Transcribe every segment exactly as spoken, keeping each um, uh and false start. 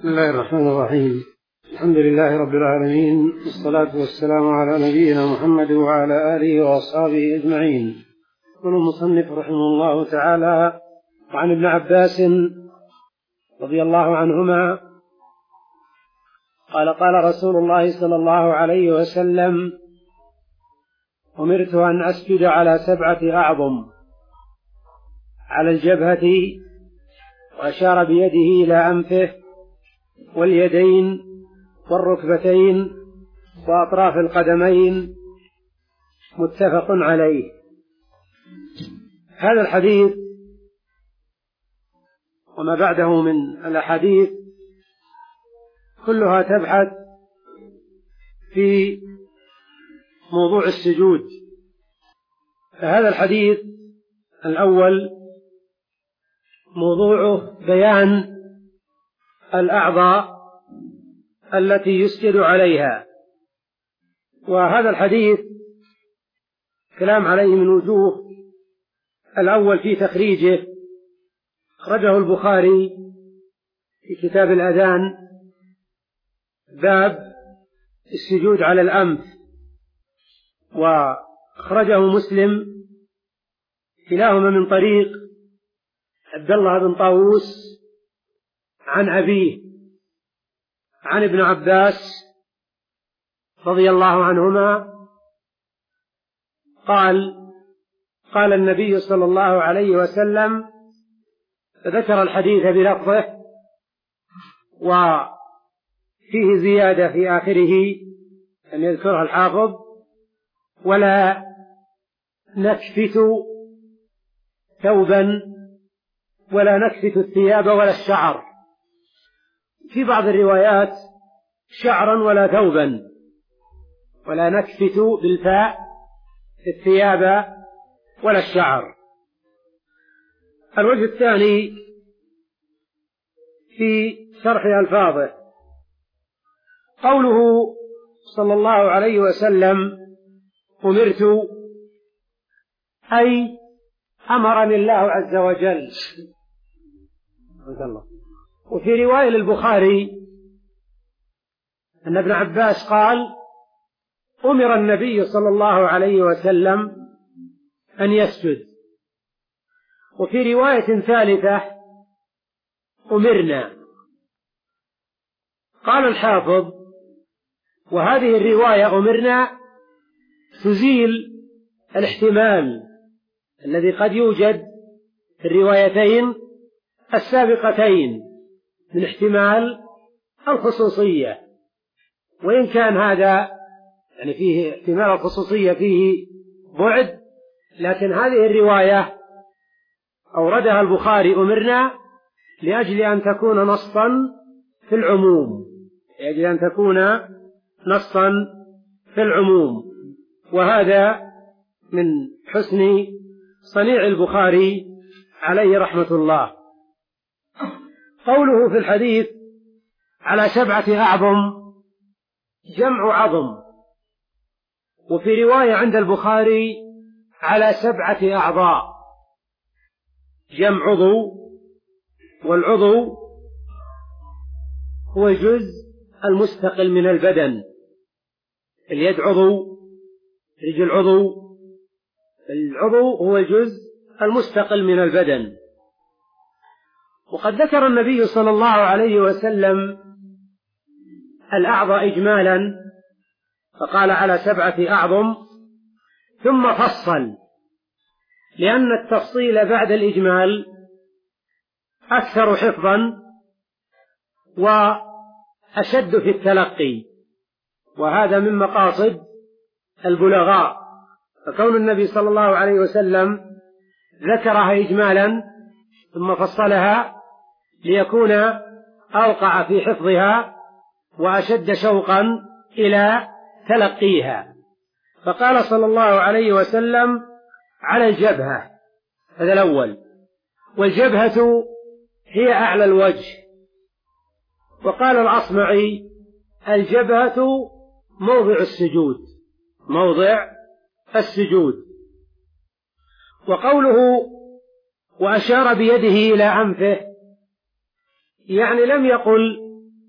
بسم الله الرحمن الرحيم. الحمد لله رب العالمين، والصلاة والسلام على نبينا محمد وعلى آله وأصحابه أجمعين. يقول المصنف رحمه الله تعالى: وعن ابن عباس رضي الله عنهما قال: قال رسول الله صلى الله عليه وسلم: أمرت أن أسجد على سبعة أعظم، على الجبهة، وأشار بيده إلى أنفه واليدين والركبتين وأطراف القدمين، متفق عليه. هذا الحديث وما بعده من الأحاديث كلها تبحث في موضوع السجود. فهذا الحديث الأول موضوعه بيان الأعضاء التي يسجد عليها، وهذا الحديث كلام عليه من وجوه. الأول في تخريجه، أخرجه البخاري في كتاب الأذان باب السجود على الأنف، وأخرجه مسلم كلاهما من طريق عبد الله بن طاووس عن أبيه عن ابن عباس رضي الله عنهما قال: قال النبي صلى الله عليه وسلم، فذكر الحديث بلفظه، وفيه زيادة في آخره أن يذكرها الحافظ: ولا نكفت ثوبا ولا نكفت الثياب ولا الشعر. في بعض الروايات شعرا ولا ثوبا، ولا نكفت بالفاء الثياب ولا الشعر. الوجه الثاني في شرح ألفاظه، قوله صلى الله عليه وسلم: أمرت، أي أمرني الله عز وجل. وفي رواية البخاري أن ابن عباس قال: أمر النبي صلى الله عليه وسلم أن يسجد. وفي رواية ثالثة: أمرنا. قال الحافظ: وهذه الرواية أمرنا تزيل الاحتمال الذي قد يوجد في الروايتين السابقتين من احتمال الخصوصية، وإن كان هذا يعني فيه احتمال الخصوصية فيه بعد، لكن هذه الرواية أوردها البخاري أمرنا لأجل أن تكون نصا في العموم، لأجل أن تكون نصا في العموم، وهذا من حسن صنيع البخاري عليه رحمة الله. قوله في الحديث على سبعة أعظم، جمع عظم. وفي رواية عند البخاري على سبعة أعضاء، جمع عضو، والعضو هو الجزء المستقل من البدن. اليد عضو، رجل عضو، العضو هو الجزء المستقل من البدن. وقد ذكر النبي صلى الله عليه وسلم الأعضاء إجمالا، فقال على سبعة أعظم، ثم فصل، لأن التفصيل بعد الإجمال أكثر حفظا وأشد في التلقي، وهذا من مقاصد البلغاء. فكون النبي صلى الله عليه وسلم ذكرها إجمالا ثم فصلها ليكون أوقع في حفظها وأشد شوقا إلى تلقيها. فقال صلى الله عليه وسلم على الجبهة، هذا الأول، والجبهة هي أعلى الوجه. وقال الأصمعي: الجبهة موضع السجود، موضع السجود. وقوله وأشار بيده إلى أنفه، يعني لم يقل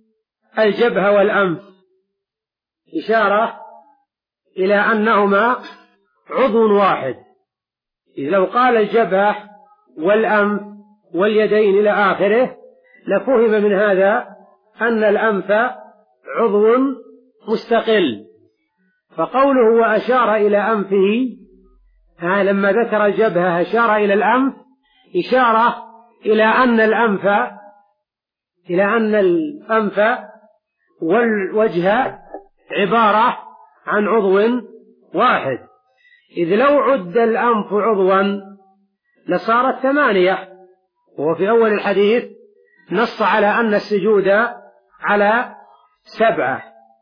الجبهة والأنف، إشارة إلى أنهما عضو واحد. إذ لو قال الجبهة والأنف واليدين إلى آخره لفهم من هذا أن الأنف عضو مستقل. فقوله وأشار إلى أنفه لما ذكر الجبهة أشار إلى الأنف إشارة إلى أن الأنف إلى أن الأنف والوجه عبارة عن عضو واحد. إذ لو عد الأنف عضوا لصارت ثمانية، وهو في أول الحديث نص على أن السجود على سبعة.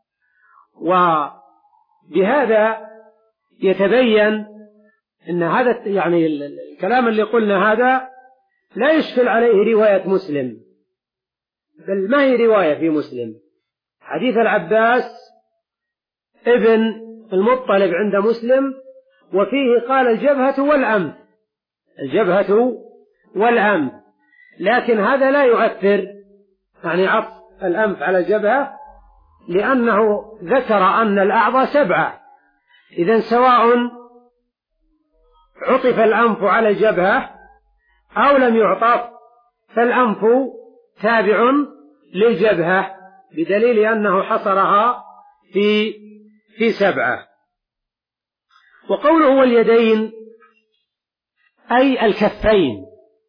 وبهذا يتبين أن هذا يعني الكلام اللي قلنا هذا لا يشكل عليه رواية مسلم، بل ما هي رواية في مسلم. حديث العباس ابن المطلب عند مسلم وفيه قال الجبهة والأنف، الجبهة والأنف، لكن هذا لا يؤثر يعني عطف الأنف على الجبهة، لأنه ذكر أن الأعضاء سبعة. إذن سواء عطف الأنف على الجبهة أو لم يعطف فالأنف تابع للجبهة، بدليل أنه حصرها في في سبعة. وقوله واليدين أي الكفين،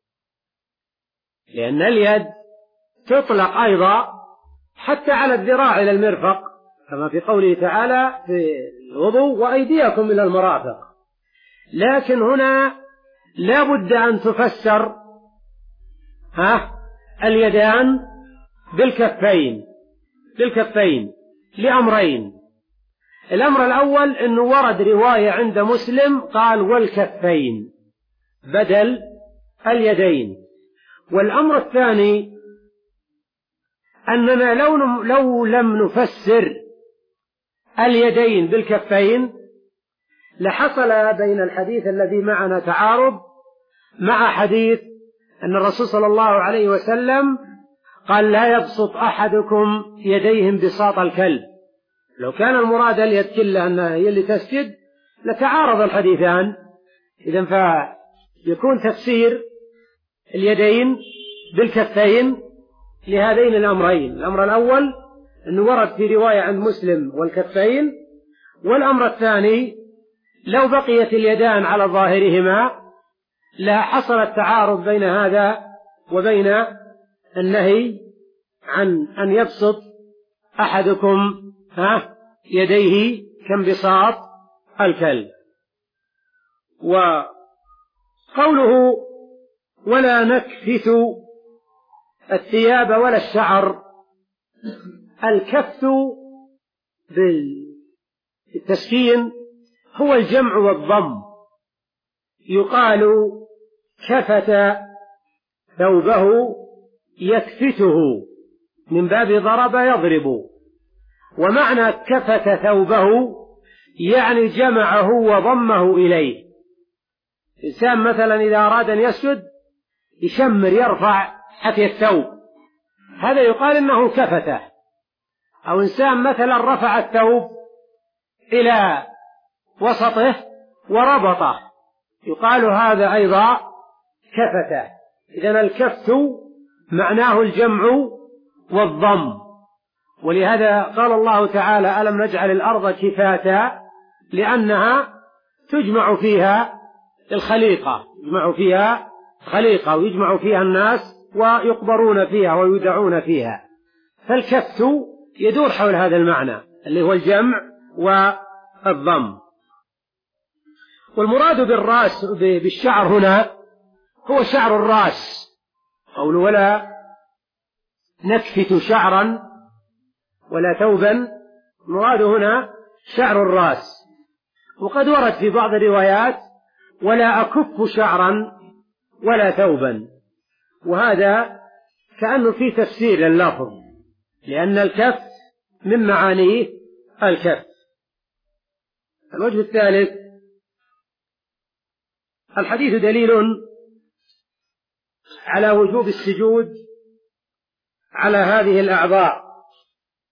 لأن اليد تطلق أيضا حتى على الذراع إلى المرفق، كما في قوله تعالى في الوضوء وأيديكم إلى المرافق. لكن هنا لا بد أن تفسر ها اليدان بالكفين بالكفين لأمرين. الأمر الأول أنه ورد رواية عند مسلم قال والكفين بدل اليدين. والأمر الثاني أننا لو, لو لم نفسر اليدين بالكفين لحصل بين الحديث الذي معنا تعارض مع حديث أن الرسول صلى الله عليه وسلم قال لا يبسط أحدكم يديه بساط الكلب. لو كان المراد اليد كلها أنها هي اللي تسجد لتعارض الحديثان. إذن فيكون تفسير اليدين بالكفين لهذين الأمرين. الأمر الأول أنه ورد في رواية عند مسلم والكفين، والأمر الثاني لو بقيت اليدان على ظاهرهما لا حصل التعارض بين هذا وبين النهي عن أن يبسط أحدكم ها يديه كانبساط الكلب. وقوله ولا نكفت الثياب ولا الشعر، الكفت بالتسكين هو الجمع والضم. يقال كفت ثوبه يكفته من باب ضرب يضرب، ومعنى كفت ثوبه يعني جمعه وضمه إليه. إنسان مثلا إذا أراد أن يسجد يشمر يرفع حتى الثوب، هذا يقال إنه كفته. أو إنسان مثلا رفع الثوب إلى وسطه وربطه يقال هذا أيضا كفته. إذن الكفت معناه الجمع والضم. ولهذا قال الله تعالى ألم نجعل الأرض كفاتا، لأنها تجمع فيها الخليقة، يجمع فيها خليقة ويجمع فيها الناس ويقبرون فيها ويودعون فيها. فالكفت يدور حول هذا المعنى اللي هو الجمع والضم. والمراد بالرأس بالشعر هنا هو شعر الرأس. قول ولا نكفت شعرا ولا ثوبا، المراد هنا شعر الرأس. وقد ورد في بعض الروايات ولا أكف شعرا ولا ثوبا، وهذا كأنه في تفسير لللفظ، لأن الكف من معانيه الكف. الوجه الثالث الحديث دليل على وجوب السجود على هذه الأعضاء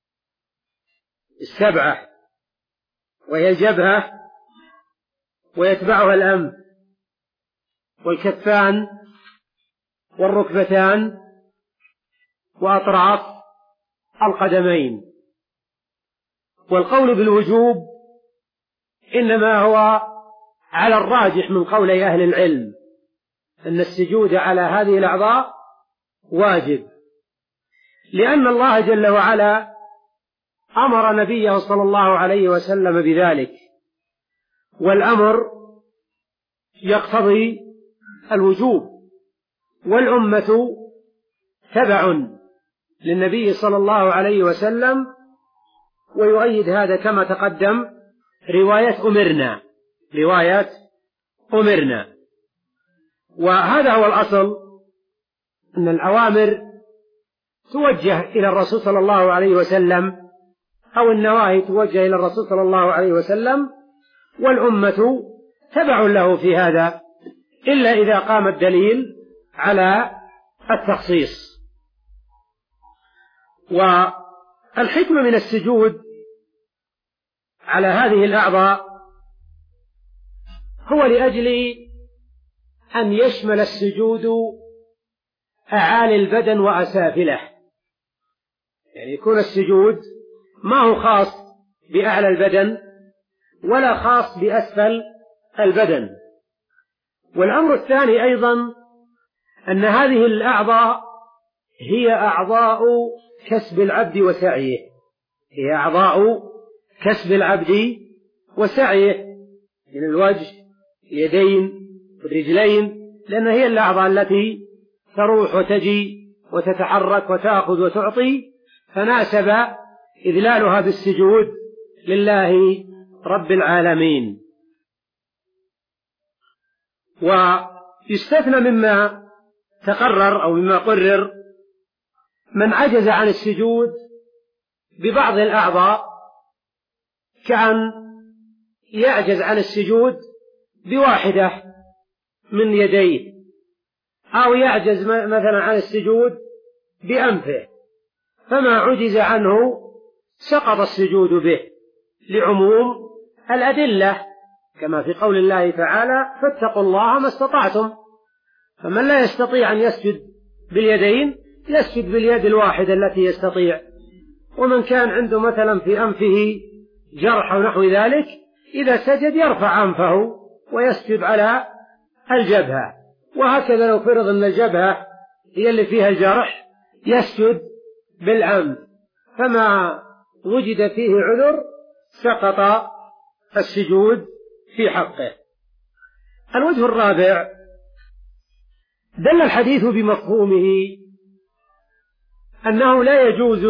السبعة، وهي الجبهة ويتبعها الأنف والكفان والركبتان وأطراف القدمين. والقول بالوجوب إنما هو على الراجح من قولي أهل العلم، أن السجود على هذه الأعضاء واجب، لأن الله جل وعلا أمر نبيه صلى الله عليه وسلم بذلك، والأمر يقتضي الوجوب، والأمة تبع للنبي صلى الله عليه وسلم. ويؤيد هذا كما تقدم رواية أمرنا رواية أمرنا وهذا هو الأصل، أن الأوامر توجه إلى الرسول صلى الله عليه وسلم، أو النواهي توجه إلى الرسول صلى الله عليه وسلم، والأمة تبع له في هذا، إلا إذا قام الدليل على التخصيص. والحكمة من السجود على هذه الأعضاء هو لأجل أن يشمل السجود أعالي البدن وأسافله، يعني يكون السجود ما هو خاص بأعلى البدن ولا خاص بأسفل البدن. والأمر الثاني أيضا أن هذه الأعضاء هي أعضاء كسب العبد وسعيه هي أعضاء كسب العبد وسعيه من الوجه، اليدين، الرجلين، لأن هي الأعضاء التي تروح وتجي وتتحرك وتأخذ وتعطي، فناسب إذلالها بالسجود لله رب العالمين. ويستثنى مما تقرر أو مما قرر من عجز عن السجود ببعض الأعضاء، كأن يعجز عن السجود بواحدة من يديه، أو يعجز مثلا عن السجود بأنفه، فما عجز عنه سقط السجود به لعموم الأدلة، كما في قول الله تعالى: فاتقوا الله ما استطعتم. فمن لا يستطيع أن يسجد باليدين يسجد باليد الواحدة التي يستطيع، ومن كان عنده مثلا في أنفه جرح أو نحو ذلك، إذا سجد يرفع أنفه ويسجد على الجبهة. وهكذا لو فرض أن الجبهة هي اللي فيها الجرح يسجد بالأنف، فما وجد فيه عذر سقط السجود في حقه. الوجه الرابع: دل الحديث بمفهومه أنه لا يجوز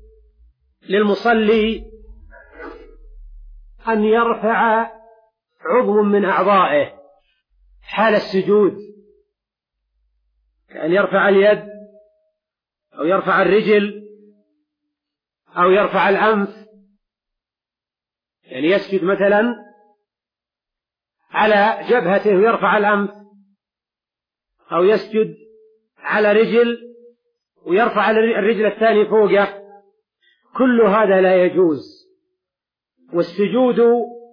للمصلي أن يرفع عضو من أعضائه حال السجود، كأن يرفع اليد أو يرفع الرجل أو يرفع الأنف، يعني يسجد مثلا على جبهته ويرفع الأنف، أو يسجد على رجل ويرفع الرجل الثاني فوقه، كل هذا لا يجوز. والسجود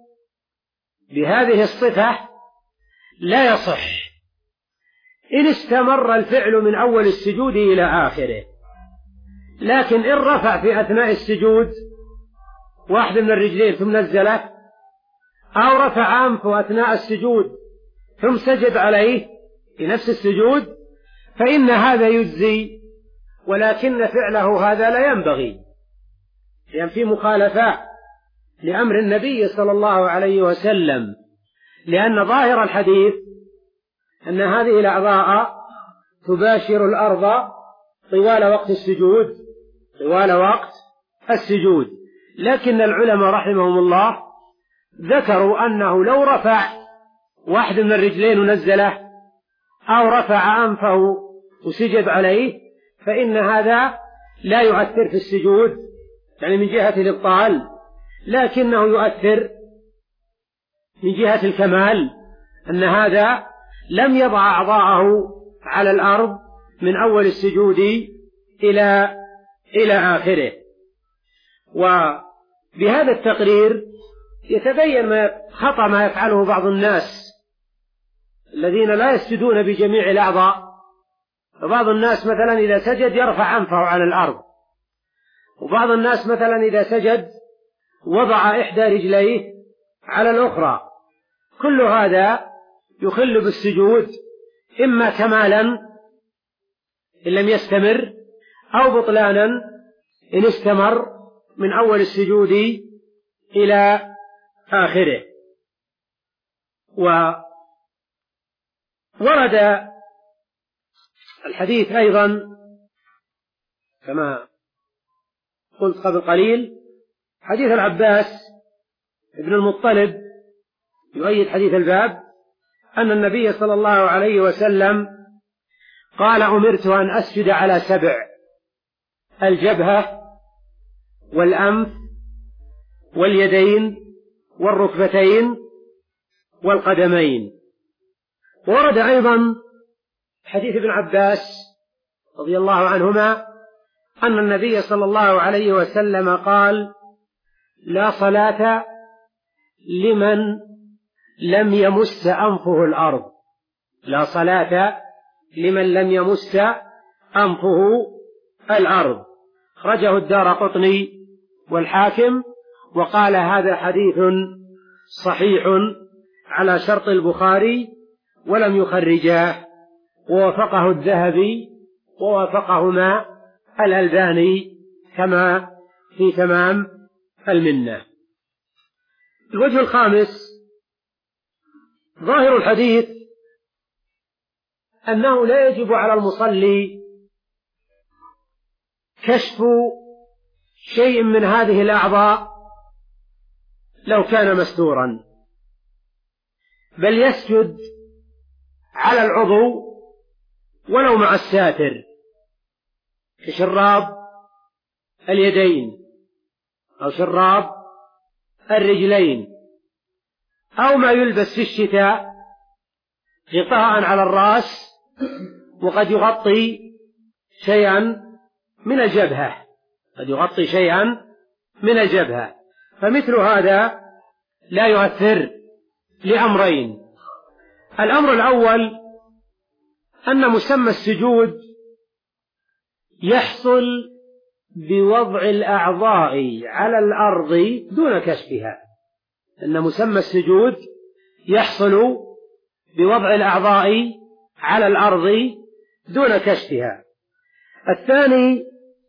بهذه الصفة لا يصح إن استمر الفعل من أول السجود إلى آخره، لكن إن رفع في أثناء السجود واحد من الرجلين ثم نزله، أو رفع أنفه أثناء السجود ثم سجد عليه في نفس السجود، فإن هذا يجزي، ولكن فعله هذا لا ينبغي، لأن في مخالفة لأمر النبي صلى الله عليه وسلم، لأن ظاهر الحديث أن هذه الأعضاء تباشر الأرض طوال وقت السجود طوال وقت السجود لكن العلماء رحمهم الله ذكروا أنه لو رفع واحد من الرجلين ونزله، أو رفع أنفه وسجد عليه، فإن هذا لا يؤثر في السجود، يعني من جهة الإبطال، لكنه يؤثر من جهة الكمال، أن هذا لم يضع أعضاءه على الأرض من أول السجود إلى إلى آخره. بهذا التقرير يتبين ما خطأ ما يفعله بعض الناس الذين لا يسجدون بجميع الأعضاء. فبعض الناس مثلا إذا سجد يرفع أنفه عن الأرض، وبعض الناس مثلا إذا سجد وضع إحدى رجليه على الأخرى. كل هذا يخل بالسجود، إما كمالا إن لم يستمر، أو بطلانا إن استمر من أول السجود إلى آخره. وورد الحديث أيضا كما قلت قبل قليل، حديث العباس ابن المطلب يؤيد حديث الباب، أن النبي صلى الله عليه وسلم قال: أمرت أن أسجد على سبع: الجبهة والأنف واليدين والركبتين والقدمين. ورد أيضا حديث ابن عباس رضي الله عنهما أن النبي صلى الله عليه وسلم قال: لا صلاة لمن لم يمس أنفه الأرض. لا صلاة لمن لم يمس أنفه الأرض. خرجه الدارقطني والحاكم، وقال: هذا حديث صحيح على شرط البخاري، ولم يخرجاه، ووافقه الذهبي ووافقهما الألباني كما في تمام المنة. الوجه الخامس: ظاهر الحديث أنه لا يجب على المصلي كشف شيء من هذه الأعضاء لو كان مستورا، بل يسجد على العضو ولو مع الساتر، كشراب اليدين أو شراب الرجلين، أو ما يلبس في الشتاء غطاء على الرأس وقد يغطي شيئا من الجبهة، قد يغطي شيئا من الجبهة. فمثل هذا لا يؤثر لأمرين: الأمر الأول أن مسمى السجود يحصل بوضع الأعضاء على الأرض دون كشفها، أن مسمى السجود يحصل بوضع الأعضاء على الأرض دون كشفها. الثاني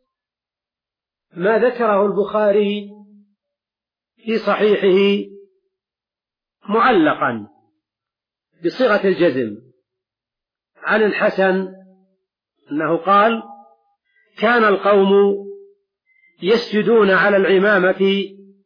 ما ذكره البخاري في صحيحه معلقا بصيغة الجزم عن الحسن أنه قال: كان القوم يسجدون على العمامة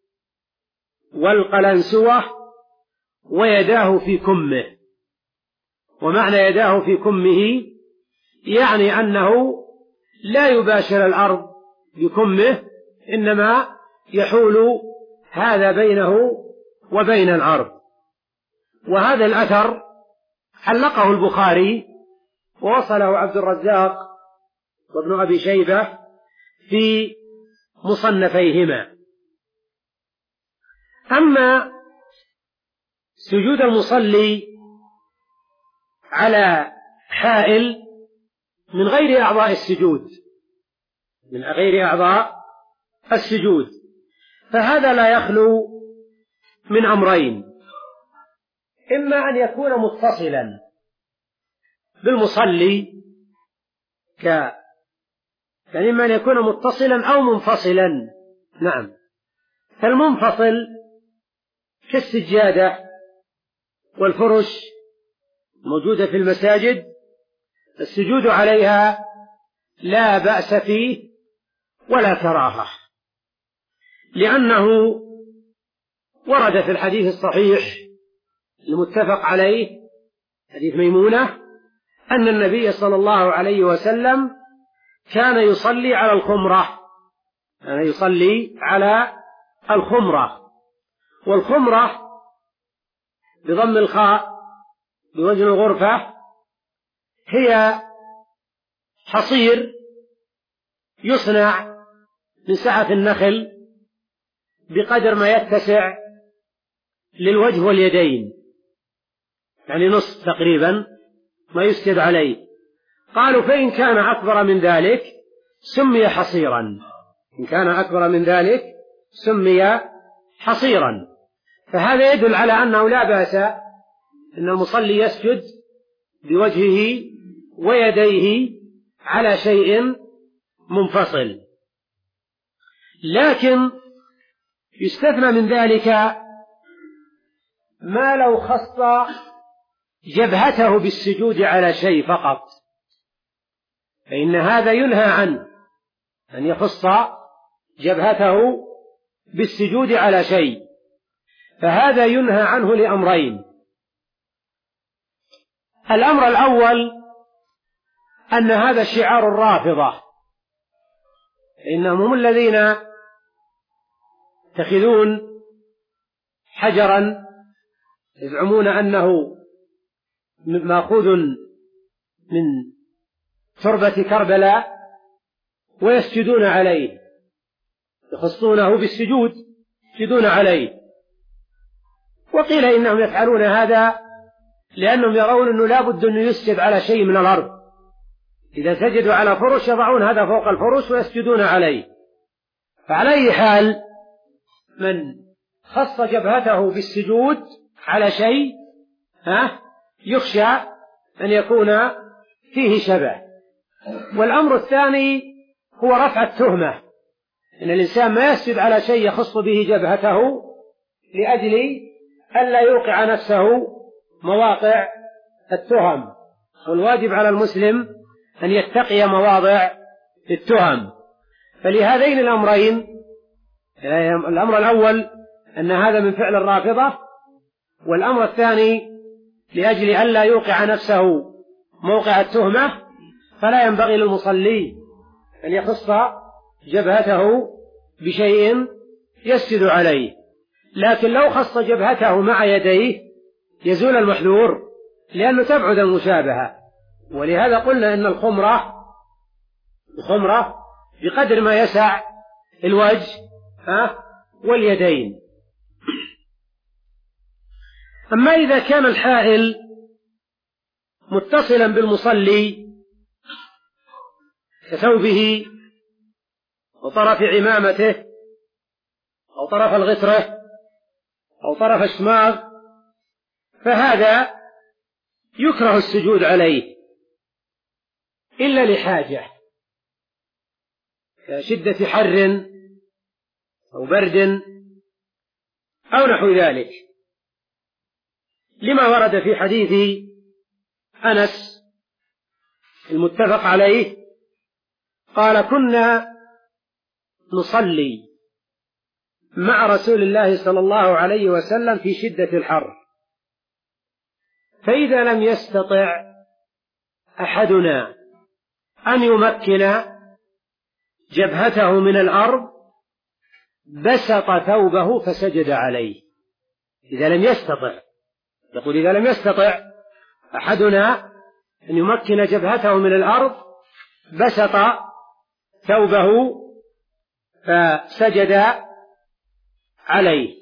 والقلنسوة ويداه في كمه. ومعنى يداه في كمه يعني أنه لا يباشر الأرض بكمه، إنما يحول هذا بينه وبين الأرض. وهذا الأثر علقه البخاري ووصله عبد الرزاق وابن أبي شيبة في مصنفيهما. أما سجود المصلي على حائل من غير أعضاء السجود من غير أعضاء السجود فهذا لا يخلو من أمرين: إما أن يكون متصلا بالمصلي ك يعني إما أن يكون متصلا أو منفصلا. نعم، فالمنفصل كالسجادة والفرش موجودة في المساجد السجود عليها لا بأس فيه ولا كراهة، لأنه ورد في الحديث الصحيح المتفق عليه حديث ميمونة أن النبي صلى الله عليه وسلم كان يصلي على الخمرة كان يصلي على الخمرة والخمرة بضم الخاء بوزن الغرفة هي حصير يصنع من سعة النخل بقدر ما يتسع للوجه واليدين، يعني نصف تقريبا ما يسجد عليه. قالوا فإن كان أكبر من ذلك سمي حصيرا، إن كان أكبر من ذلك سمي حصيرا. فهذا يدل على أنه لا بأس أن المصلي يسجد بوجهه ويديه على شيء منفصل، لكن يستثنى من ذلك ما لو خص جبهته بالسجود على شيء فقط، فإن هذا ينهى عنه أن يخص جبهته بالسجود على شيء، فهذا ينهى عنه لأمرين. الأمر الأول أن هذا شعار الرافضة، إنهم هم الذين يتخذون حجرا يزعمون أنه مأخوذ من تربة كربلاء ويسجدون عليه، يخصونه بالسجود يسجدون عليه. وقيل إنهم يفعلون هذا لأنهم يرون أنه لا بد أن يسجد على شيء من الأرض، إذا سجدوا على فرش يضعون هذا فوق الفرش ويسجدون عليه. فعلى أي حال من خص جبهته بالسجود على شيء ها يخشى أن يكون فيه شبه. والأمر الثاني هو رفع التهمة، إن الإنسان ما يسجد على شيء يخص به جبهته لأجل ألا يوقع نفسه مواقع التهم، والواجب على المسلم أن يتقي مواضع التهم. فلهذين الأمرين، الأمر الأول أن هذا من فعل الرافضة، والأمر الثاني لأجل ألا يوقع نفسه موقع التهمة، فلا ينبغي للمصلي أن يخص جبهته بشيء يسجد عليه. لكن لو خص جبهته مع يديه يزول المحذور، لأنه تبعد المشابهة. ولهذا قلنا إن الخمرة الخمرة بقدر ما يسع الوجه ها واليدين. أما إذا كان الحائل متصلا بالمصلي كثوبه وطرف عمامته أو طرف الغترة أو طرف الشماغ، فهذا يكره السجود عليه إلا لحاجة كشدة حر أو برد أو نحو ذلك، لما ورد في حديث أنس المتفق عليه قال: كنا نصلي مع رسول الله صلى الله عليه وسلم في شدة الحر، فإذا لم يستطع أحدنا أن يمكن جبهته من الأرض بسط ثوبه فسجد عليه. إذا لم يستطع، يقول إذا لم يستطع أحدنا أن يمكن جبهته من الأرض بسط ثوبه فسجد عليه.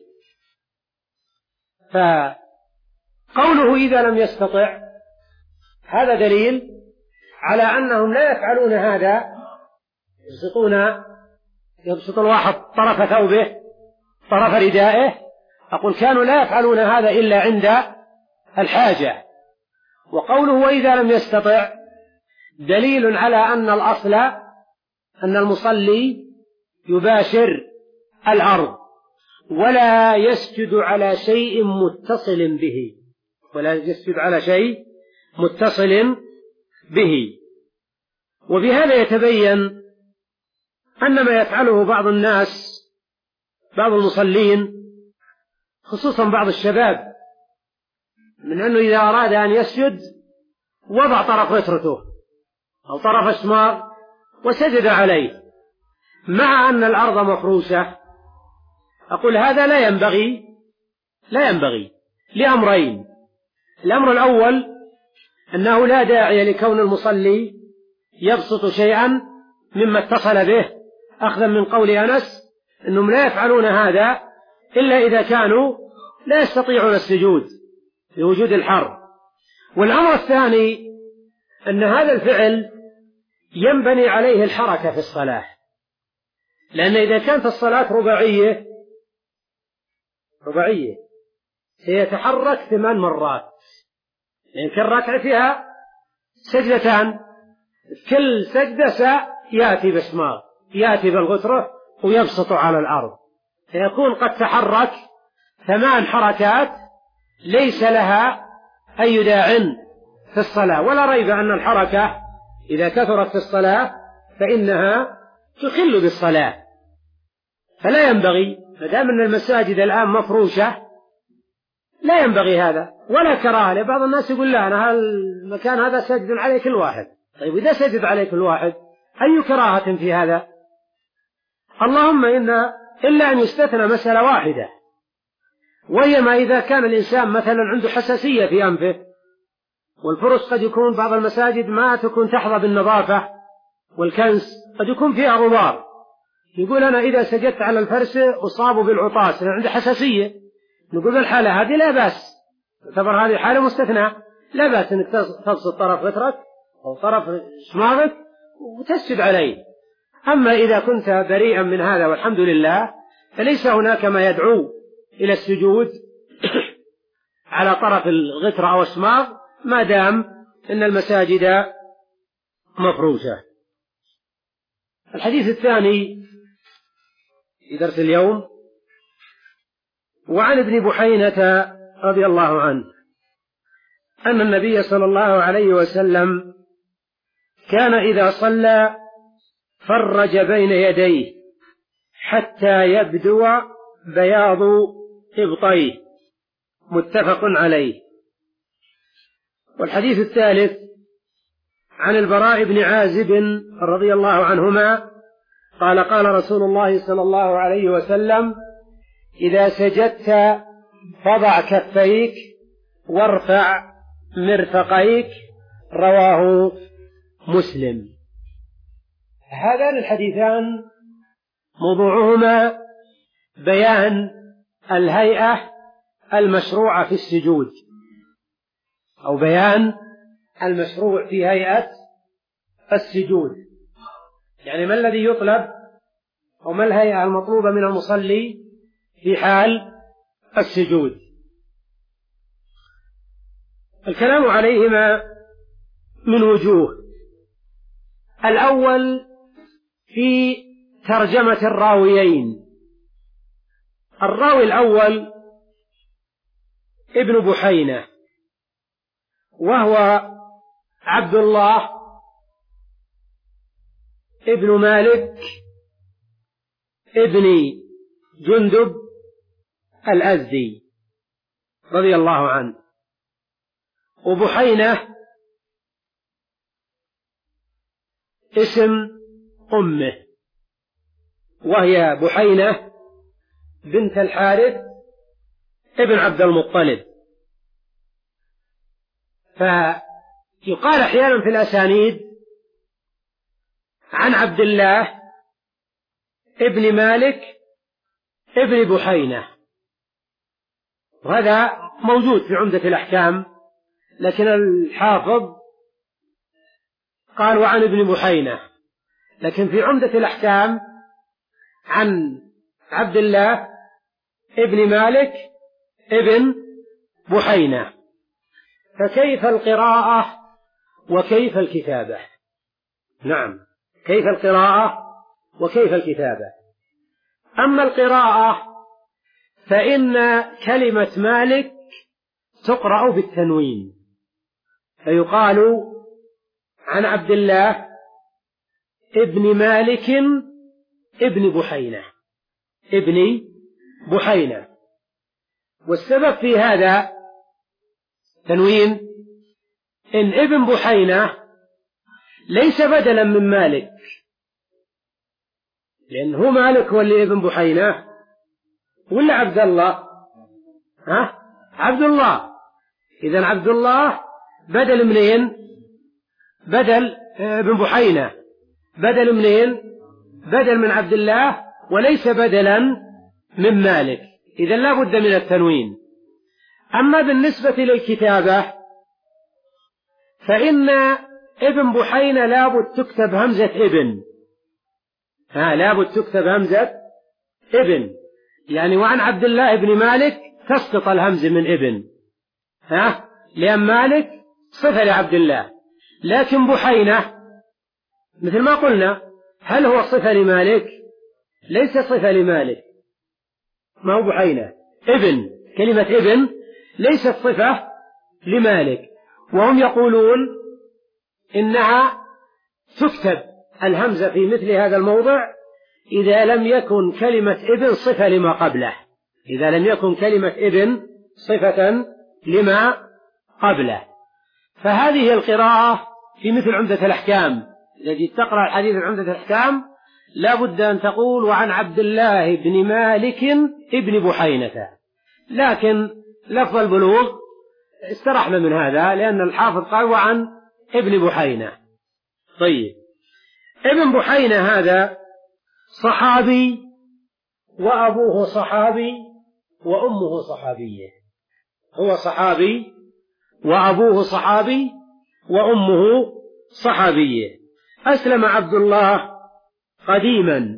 فقوله إذا لم يستطع هذا دليل على أنهم لا يفعلون هذا، يبسطون يبسط الواحد طرف ثوبه طرف ردائه، أقول كانوا لا يفعلون هذا إلا عند الحاجة. وقوله وإذا لم يستطع دليل على أن الأصل أن المصلي يباشر الأرض ولا يسجد على شيء متصل به، ولا يسجد على شيء متصل به. وبهذا يتبين أن ما يفعله بعض الناس، بعض المصلين خصوصا بعض الشباب، من أنه إذا أراد أن يسجد وضع طرف غترته أو طرف الشماغ وسجد عليه مع أن الأرض مفروشة. أقول هذا لا ينبغي لا ينبغي لأمرين: الأمر الأول أنه لا داعي لكون المصلي يبسط شيئا مما اتصل به، أخذا من قول أنس أنهم لا يفعلون هذا إلا إذا كانوا لا يستطيعون السجود لوجود الحر. والأمر الثاني أن هذا الفعل ينبني عليه الحركة في الصلاة، لأن إذا كانت الصلاة رباعية رباعية سيتحرك ثمان مرات، يعني كل ركعة فيها سجدتان، كل سجدة سيأتي بشماغ، يأتي بالغترة ويبسط على الأرض، فيكون قد تحرك ثمان حركات ليس لها أي داع في الصلاة. ولا ريب أن الحركة إذا كثرت في الصلاة فإنها تخل بالصلاة، فلا ينبغي ما دام أن المساجد الآن مفروشة لا ينبغي هذا، ولا كراهة. بعض الناس يقول لا أنا المكان هذا سجد عليه كل واحد. طيب إذا سجد عليه كل واحد أي كراهة في هذا؟ اللهم إن إلا أن يستثنى مسألة واحدة، وهي ما إذا كان الإنسان مثلا عنده حساسية في أنفه، والفرش قد يكون بعض المساجد ما تكون تحظى بالنظافة والكنس، قد يكون فيها غبار، يقول أنا إذا سجدت على الفرشة أصاب بالعطاس، أنا عندي حساسية. نقول بالحالة هذه لا بأس، تعتبر هذه حالة مستثنى، لا بأس أنك تبسط طرف غترك أو طرف شماغك وتسجد عليه. أما إذا كنت بريئا من هذا والحمد لله فليس هناك ما يدعو إلى السجود على طرف الغترة أو الشماغ ما دام أن المساجد مفروشة. الحديث الثاني في درس اليوم: وعن ابن بحينة رضي الله عنه أن النبي صلى الله عليه وسلم كان إذا صلى فرج بين يديه حتى يبدو بياض إبطيه، متفق عليه. والحديث الثالث عن البراء بن عازب رضي الله عنهما قال قال رسول الله صلى الله عليه وسلم: إذا سجدت فضع كفيك وارفع مرفقيك، رواه مسلم. هذان الحديثان موضوعهما بيان الهيئة المشروعة في السجود، أو بيان المشروع في هيئة السجود، يعني ما الذي يطلب أو ما الهيئة المطلوبة من المصلي في حال السجود. الكلام عليهما من وجوه: الأول في ترجمة الراويين. الراوي الأول ابن بحينة، وهو عبد الله ابن مالك ابن جندب الأزدي رضي الله عنه. وبحينة اسم أمه، وهي بحينة بنت الحارث ابن عبد المطلب. فيقال أحيانا في الأسانيد عن عبد الله ابن مالك ابن بحينة، وهذا موجود في عمدة الأحكام، لكن الحافظ قال وعن ابن بحينة، لكن في عمدة الأحكام عن عبد الله ابن مالك ابن بحينة. فكيف القراءة وكيف الكتابة؟ نعم، كيف القراءة وكيف الكتابة؟ أما القراءة فإن كلمة مالك تقرأ بالتنوين، فيقال عن عبد الله ابن مالك ابن بحينة ابن بحينة. والسبب في هذا تنوين إن ابن بحينة ليس بدلا من مالك، لأنه مالك هو اللي ابن بحينة، ولا عبد الله؟ ها؟ عبد الله. إذن عبد الله بدل منين؟ بدل ابن بحينة، بدل منين؟ بدل من عبد الله، وليس بدلا من مالك، إذا لا بد من التنوين. أما بالنسبة للكتابة فإن ابن بحينة لابد تكتب همزة ابن، ها لابد تكتب همزة ابن، يعني وعن عبد الله بن مالك تسقط الهمزة من ابن، ها لأن مالك صفة لعبد الله، لكن بحينة مثل ما قلنا هل هو صفة لمالك؟ ليس صفة لمالك، ما هو بحينة ابن، كلمة ابن ليست صفة لمالك، وهم يقولون إنها تكتب الهمزة في مثل هذا الموضع إذا لم يكن كلمة ابن صفة لما قبله، إذا لم يكن كلمة ابن صفة لما قبله. فهذه القراءة في مثل عمدة الأحكام، الذي تقرأ الحديث عن عمدة الأحكام لا بد أن تقول وعن عبد الله بن مالك ابن بحينة، لكن لفظ البلوغ استرحنا من هذا لأن الحافظ قال وعن ابن بحينة. طيب، ابن بحينة هذا صحابي وأبوه صحابي وأمه صحابية، هو صحابي وأبوه صحابي وأمه صحابية. أسلم عبد الله قديما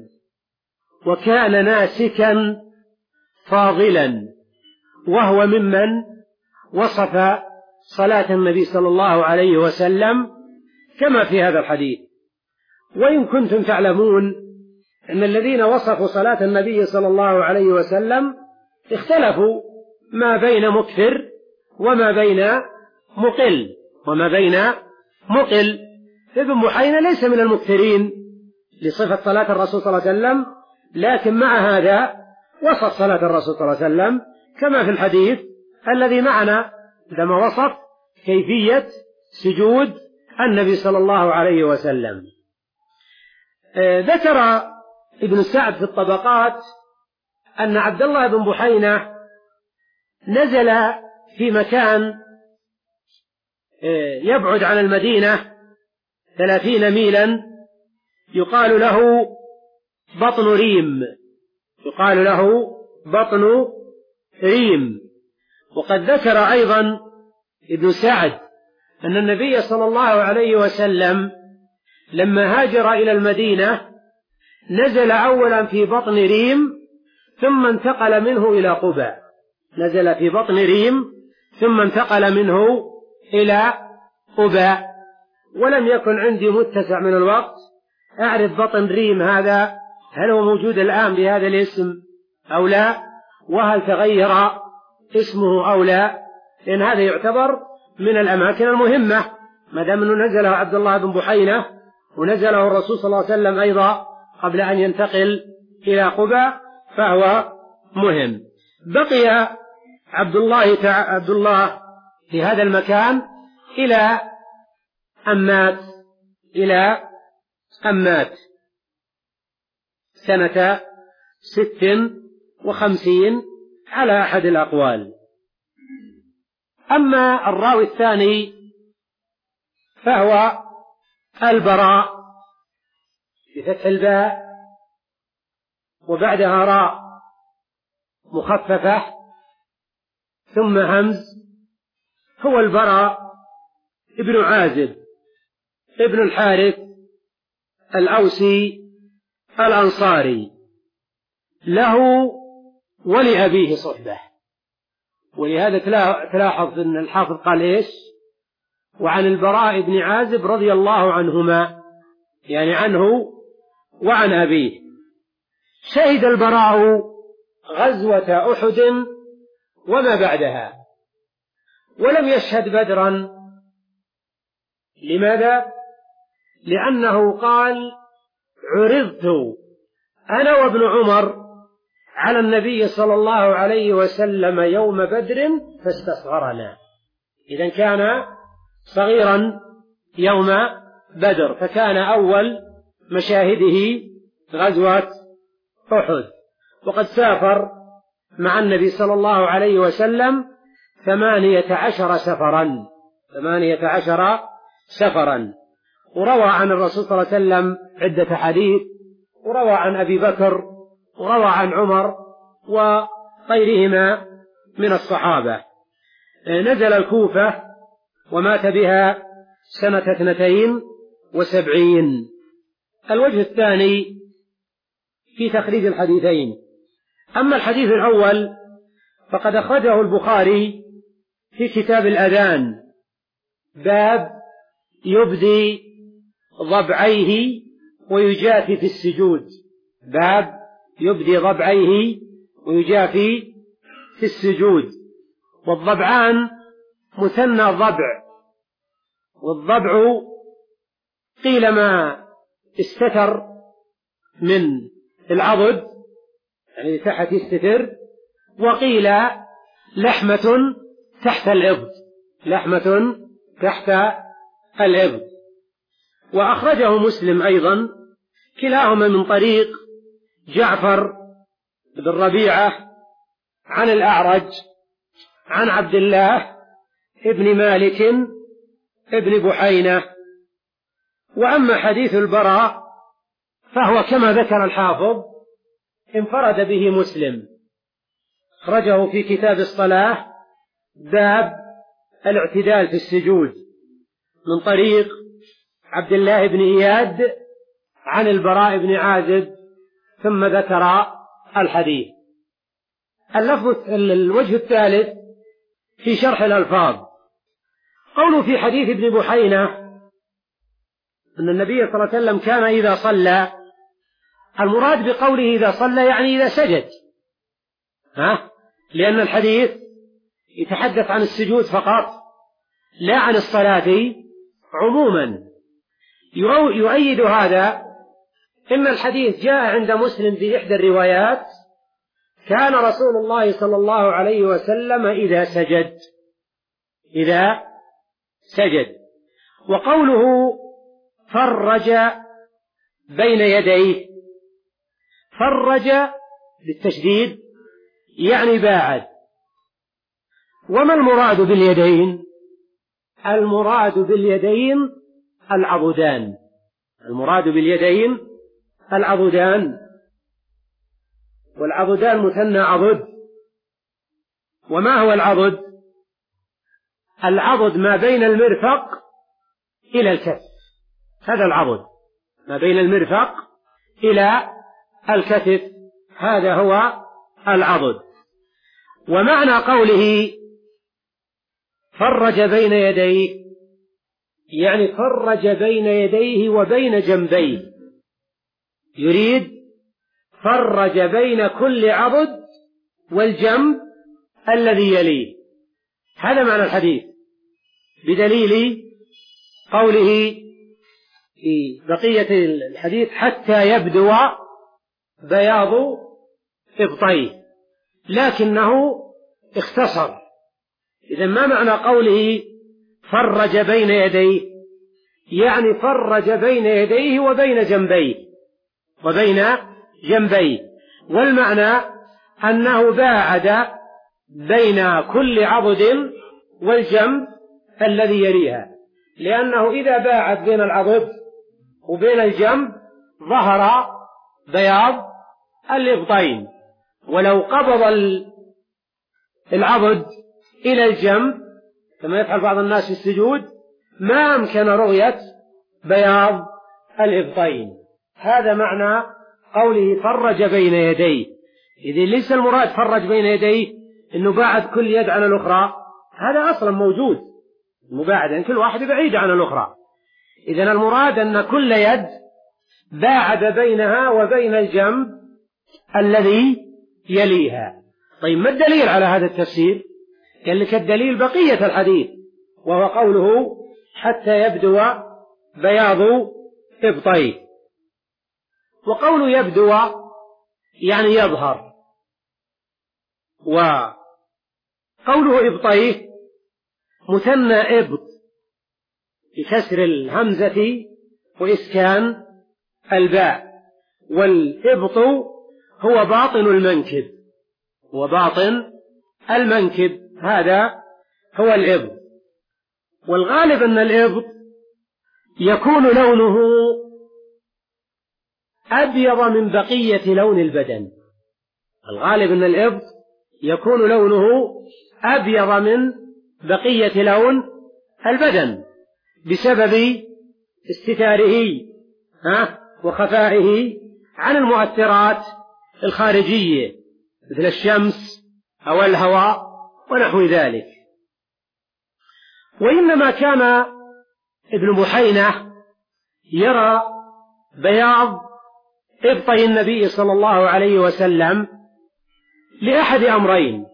وكان ناسكا فاضلا، وهو ممن وصف صلاة النبي صلى الله عليه وسلم كما في هذا الحديث. وإن كنتم تعلمون أن الذين وصفوا صلاة النبي صلى الله عليه وسلم اختلفوا ما بين مكثر وما بين مقل وما بين مقل. ابن بحينة ليس من المكثرين لصفة صلاة الرسول صلى الله عليه وسلم، لكن مع هذا وصف صلاة الرسول صلى الله عليه وسلم كما في الحديث الذي معنا عندما وصف كيفية سجود النبي صلى الله عليه وسلم. آه ذكر ابن سعد في الطبقات أن عبد الله بن بحينة نزل في مكان آه يبعد عن المدينة ثلاثين ميلا يقال له بطن ريم، يقال له بطن ريم. وقد ذكر أيضا ابن سعد أن النبي صلى الله عليه وسلم لما هاجر إلى المدينة نزل أولا في بطن ريم ثم انتقل منه إلى قباء، نزل في بطن ريم ثم انتقل منه إلى قباء. ولم يكن عندي متسع من الوقت أعرف بطن ريم هذا هل هو موجود الآن بهذا الاسم أو لا، وهل تغير اسمه أو لا، لأن هذا يعتبر من الأماكن المهمة ما دام أنه نزله عبد الله بن بحينة ونزله الرسول صلى الله عليه وسلم أيضا قبل أن ينتقل إلى قباء فهو مهم. بقي عبد الله تع... عبد الله في هذا المكان إلى أن مات إلى أن مات سنة ست وخمسين على أحد الأقوال. أما الراوي الثاني فهو البراء بفتح الباء وبعدها راء مخففة ثم همز، هو البراء ابن عازب ابن الحارث الأوسي الأنصاري، له ولأبيه صحبة. ولهذا تلاحظ أن الحافظ قال إيش؟ وعن البراء بن عازب رضي الله عنهما، يعني عنه وعن أبيه. شهد البراء غزوة أحد وما بعدها ولم يشهد بدرا. لماذا؟ لأنه قال عرضت أنا وابن عمر على النبي صلى الله عليه وسلم يوم بدر فاستصغرنا، إذن كان صغيرا يوم بدر، فكان أول مشاهده غزوة أحد. وقد سافر مع النبي صلى الله عليه وسلم ثمانية عشر سفرا ثمانية عشر سفرا وروى عن الرسول صلى الله عليه وسلم عدة حديث، وروى عن أبي بكر وروى عن عمر وغيرهما من الصحابة. نزل الكوفة ومات بها سنة اثنتين وسبعين. الوجه الثاني في تخريج الحديثين. أما الحديث الأول فقد أخرجه البخاري في كتاب الأذان، باب يبدي ضبعيه ويجافي في السجود، باب يبدي ضبعيه ويجافي في السجود. والضبعان مثنى ضبع، والضبع قيل ما استتر من العضد يعني تحت يستتر، وقيل لحمة تحت العضد، لحمة تحت العضد. وأخرجه مسلم أيضا كلاهما من طريق جعفر بن ربيعة عن الأعرج عن عبد الله ابن مالك ابن بحينة. وأما حديث البراء فهو كما ذكر الحافظ انفرد به مسلم، أخرجه في كتاب الصلاة باب الاعتدال في السجود من طريق عبد الله بن إياد عن البراء بن عازب، ثم ذكر الحديث. اللفظ الوجه الثالث في شرح الألفاظ، قوله في حديث ابن بحينة أن النبي صلى الله عليه وسلم كان إذا صلى، المراد بقوله إذا صلى يعني إذا سجد، ها؟ لأن الحديث يتحدث عن السجود فقط لا عن الصلاة عموما. يؤيد هذا إن الحديث جاء عند مسلم في إحدى الروايات كان رسول الله صلى الله عليه وسلم إذا سجد، إذا سجد. وقوله فرج بين يديه، فرج بالتشديد يعني باعد. وما المراد باليدين؟ المراد باليدين العضدان، المراد باليدين العضدان، والعضدان مثنى عضد. وما هو العضد؟ العضد ما بين المرفق إلى الكف، هذا العضد ما بين المرفق إلى الكتف، هذا هو العضد. ومعنى قوله فرج بين يديه يعني فرج بين يديه وبين جنبيه، يريد فرج بين كل عضد والجنب الذي يليه، هذا معنى الحديث، بدليل قوله في بقية الحديث حتى يبدو بياض إبطيه، لكنه اختصر. إذا ما معنى قوله فرج بين يديه؟ يعني فرج بين يديه وبين جنبيه، وبين جنبيه، والمعنى أنه باعد بين كل عضد والجنب الذي يليها، لأنه إذا باعد بين العضد وبين الجنب ظهر بياض الإبطين. ولو قبض العضد إلى الجنب كما يفعل بعض الناس في السجود ما أمكن رؤية بياض الإبطين. هذا معنى قوله فرج بين يديه. إذن ليس المراد فرج بين يديه إنه باعد كل يد عن الأخرى، هذا أصلا موجود المباعدة، يعني كل واحدة بعيدة عن الأخرى. إذن المراد أن كل يد باعد بينها وبين الجنب الذي يليها. طيب ما الدليل على هذا التفسير؟ قال لك الدليل بقية الحديث، وهو قوله حتى يبدو بياض إبطيه. وقوله يبدو يعني يظهر، وقوله إبطيه مثنى إبط بكسر الهمزة وإسكان الباء، والإبط هو باطن المنكب، هو باطن المنكب، هذا هو الإبط. والغالب أن الإبط يكون لونه أبيض من بقية لون البدن، الغالب أن الإبط يكون لونه أبيض من بقية لون البدن بسبب استتاره ها وخفائه عن المؤثرات الخارجية مثل الشمس أو الهواء ونحو ذلك. وإنما كان ابن بحينة يرى بياض إبطي النبي صلى الله عليه وسلم لأحد أمرين: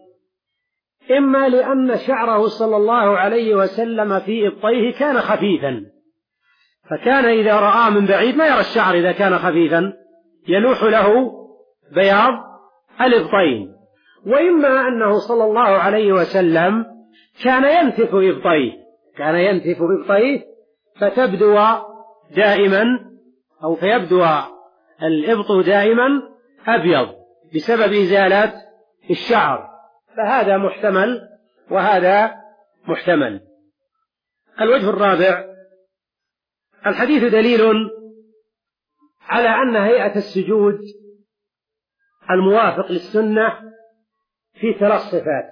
إما لأن شعره صلى الله عليه وسلم في إبطيه كان خفيفا، فكان إذا رآه من بعيد ما يرى الشعر إذا كان خفيفا يلوح له بياض الإبطين، وإما أنه صلى الله عليه وسلم كان ينتف إبطيه كان ينتف إبطيه فتبدو دائما أو فيبدو الإبط دائما أبيض بسبب إزالة الشعر، فهذا محتمل وهذا محتمل. الوجه الرابع: الحديث دليل على أن هيئة السجود الموافق للسنة في ثلاث صفات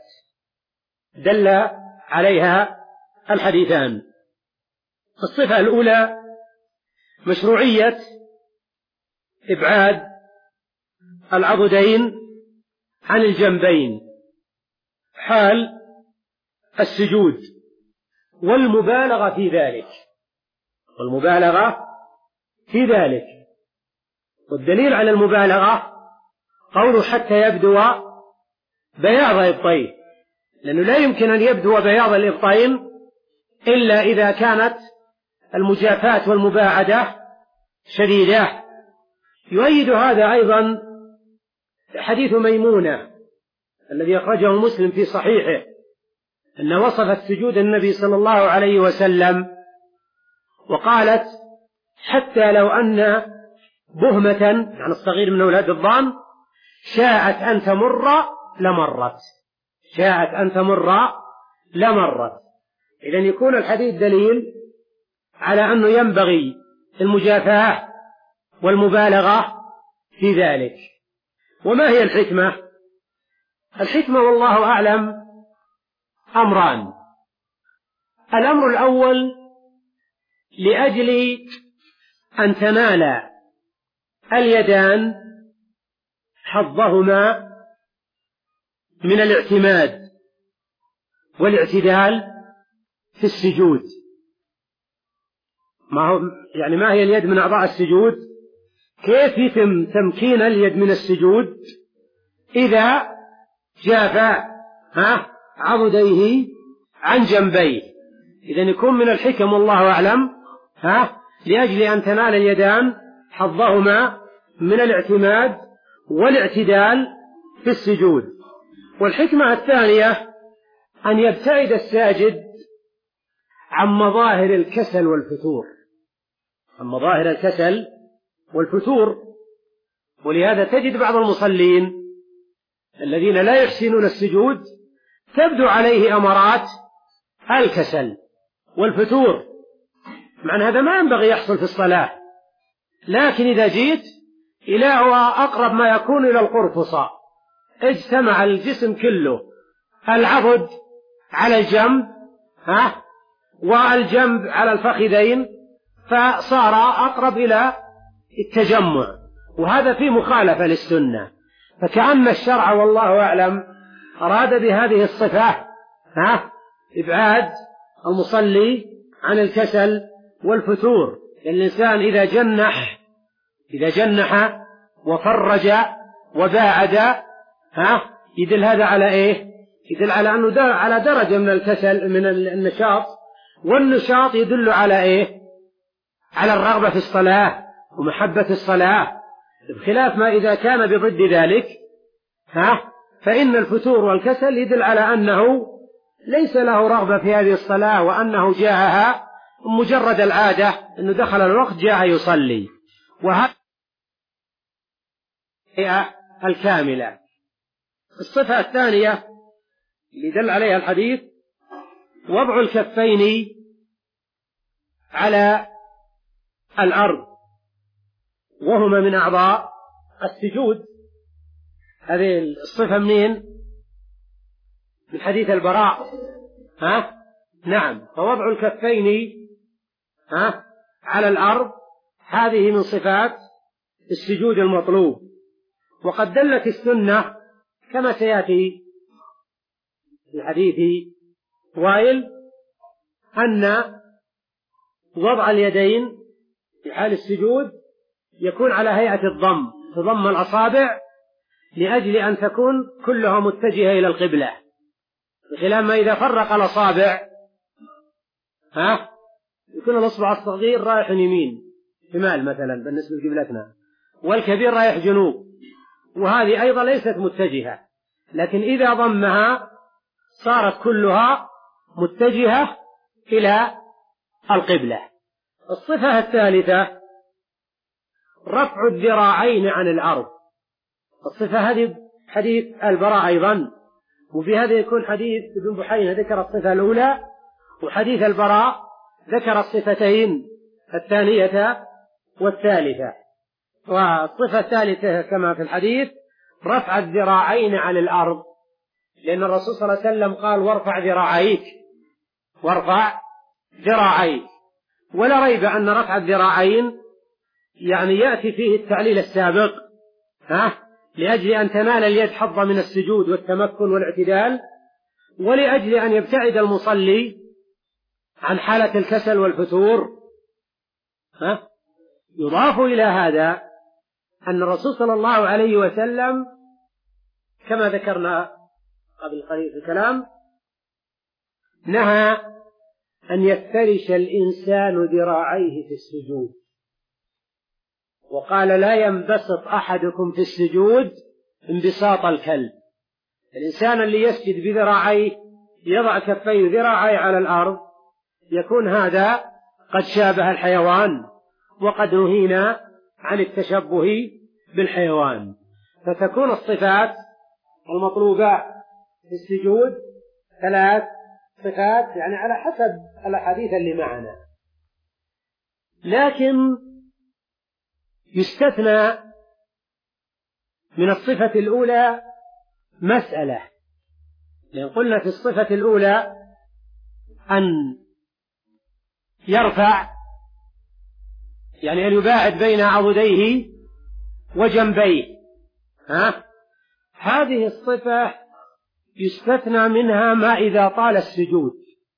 دل عليها الحديثان. الصفة الأولى مشروعية إبعاد العضدين عن الجنبين حال السجود، والمبالغة في ذلك والمبالغة في ذلك والدليل على المبالغة قوله حتى يبدو بياض إبطيه، لأنه لا يمكن أن يبدو بياض الإبطين إلا إذا كانت المجافاة والمباعدة شديدة. يؤيد هذا أيضا حديث ميمونة الذي أخرجه مسلم في صحيحه، أن وصفت سجود النبي صلى الله عليه وسلم وقالت: حتى لو أن بهمة يعني الصغير من أولاد الضان شاءت أن تمر لمرت شاءت أن تمر لمرت إذن يكون الحديث دليل على أنه ينبغي المجافاة والمبالغة في ذلك. وما هي الحكمة؟ الحكمة والله أعلم أمران: الأمر الأول لأجل أن تنال اليدان حظهما من الاعتماد والاعتدال في السجود. ما هو يعني ما هي اليد من أعضاء السجود؟ كيف يتم تمكين اليد من السجود إذا جاف ها عضديه عن جنبيه؟ إذن يكون من الحكم والله أعلم ها لأجل أن تنال اليدان حظهما من الاعتماد والاعتدال في السجود. والحكمة الثانية أن يبتعد الساجد عن مظاهر الكسل والفتور عن مظاهر الكسل والفتور ولهذا تجد بعض المصلين الذين لا يحسنون السجود تبدو عليه أمارات الكسل والفتور، مع أن هذا ما ينبغي يحصل في الصلاة، لكن إذا جيت إلى هو أقرب ما يكون إلى القرفصة، اجتمع الجسم كله، العضد على الجنب ها والجنب على الفخذين، فصار أقرب إلى التجمع، وهذا فيه مخالفة للسنة. فكأن الشرع والله أعلم أراد بهذه الصفة ها إبعاد المصلي عن الكسل والفتور. الإنسان إذا جنح إذا جنح وفرج وباعد ها يدل هذا على إيه؟ يدل على أنه در على درجة من الكسل من النشاط، والنشاط يدل على إيه؟ على الرغبة في الصلاة ومحبة الصلاة، بخلاف ما إذا كان بضد ذلك ها فإن الفتور والكسل يدل على أنه ليس له رغبة في هذه الصلاة، وأنه جاءها مجرد العادة أنه دخل الوقت جاء يصلي. وهذه الكاملة. الصفة الثانية اللي دل عليها الحديث وضع الكفين على الأرض، وهما من أعضاء السجود. هذه الصفة منين؟ من حديث البراء. ها؟ نعم. فوضع الكفين ها على الأرض هذه من صفات السجود المطلوب. وقد دلت السنة كما سيأتي في حديث وائل أن وضع اليدين في حال السجود يكون على هيئة الضم، تضم الأصابع لأجل أن تكون كلها متجهة إلى القبلة، بخلاف ما إذا فرق الأصابع ها يكون الأصبع الصغير رايح يمين شمال مثلا بالنسبة لقبلتنا، والكبير رايح جنوب، وهذه أيضا ليست متجهة. لكن إذا ضمها صارت كلها متجهة إلى القبلة. الصفة الثالثة رفع الذراعين عن الأرض. الصفة هذه حديث البراء أيضا، وفي هذا يكون حديث ابن بحينة ذكر الصفة الأولى، وحديث البراء ذكر الصفتين الثانية والثالثة. والصفة الثالثة كما في الحديث رفع الذراعين عن الأرض، لأن الرسول صلى الله عليه وسلم قال وارفع ذراعيك، وارفع ذراعيك. ولا ريب أن رفع الذراعين يعني يأتي فيه التعليل السابق ها لأجل أن تنال اليد حظا من السجود والتمكن والاعتدال، ولأجل أن يبتعد المصلي عن حالة الكسل والفتور. ها يضاف إلى هذا أن الرسول صلى الله عليه وسلم كما ذكرنا قبل قليل في الكلام نهى أن يفترش الإنسان ذراعيه في السجود، وقال لا ينبسط أحدكم في السجود انبساط الكلب. الإنسان اللي يسجد بذراعيه يضع كفيه ذراعيه على الأرض يكون هذا قد شابه الحيوان، وقد نهينا عن التشبه بالحيوان. فتكون الصفات المطلوبة في السجود ثلاث صفات يعني على حسب الأحاديث اللي معنا. لكن يستثنى من الصفة الأولى مسألة، لأن قلنا في الصفة الأولى أن يرفع يعني أن يباعد بين عضديه وجنبيه. ها؟ هذه الصفة يستثنى منها ما إذا طال السجود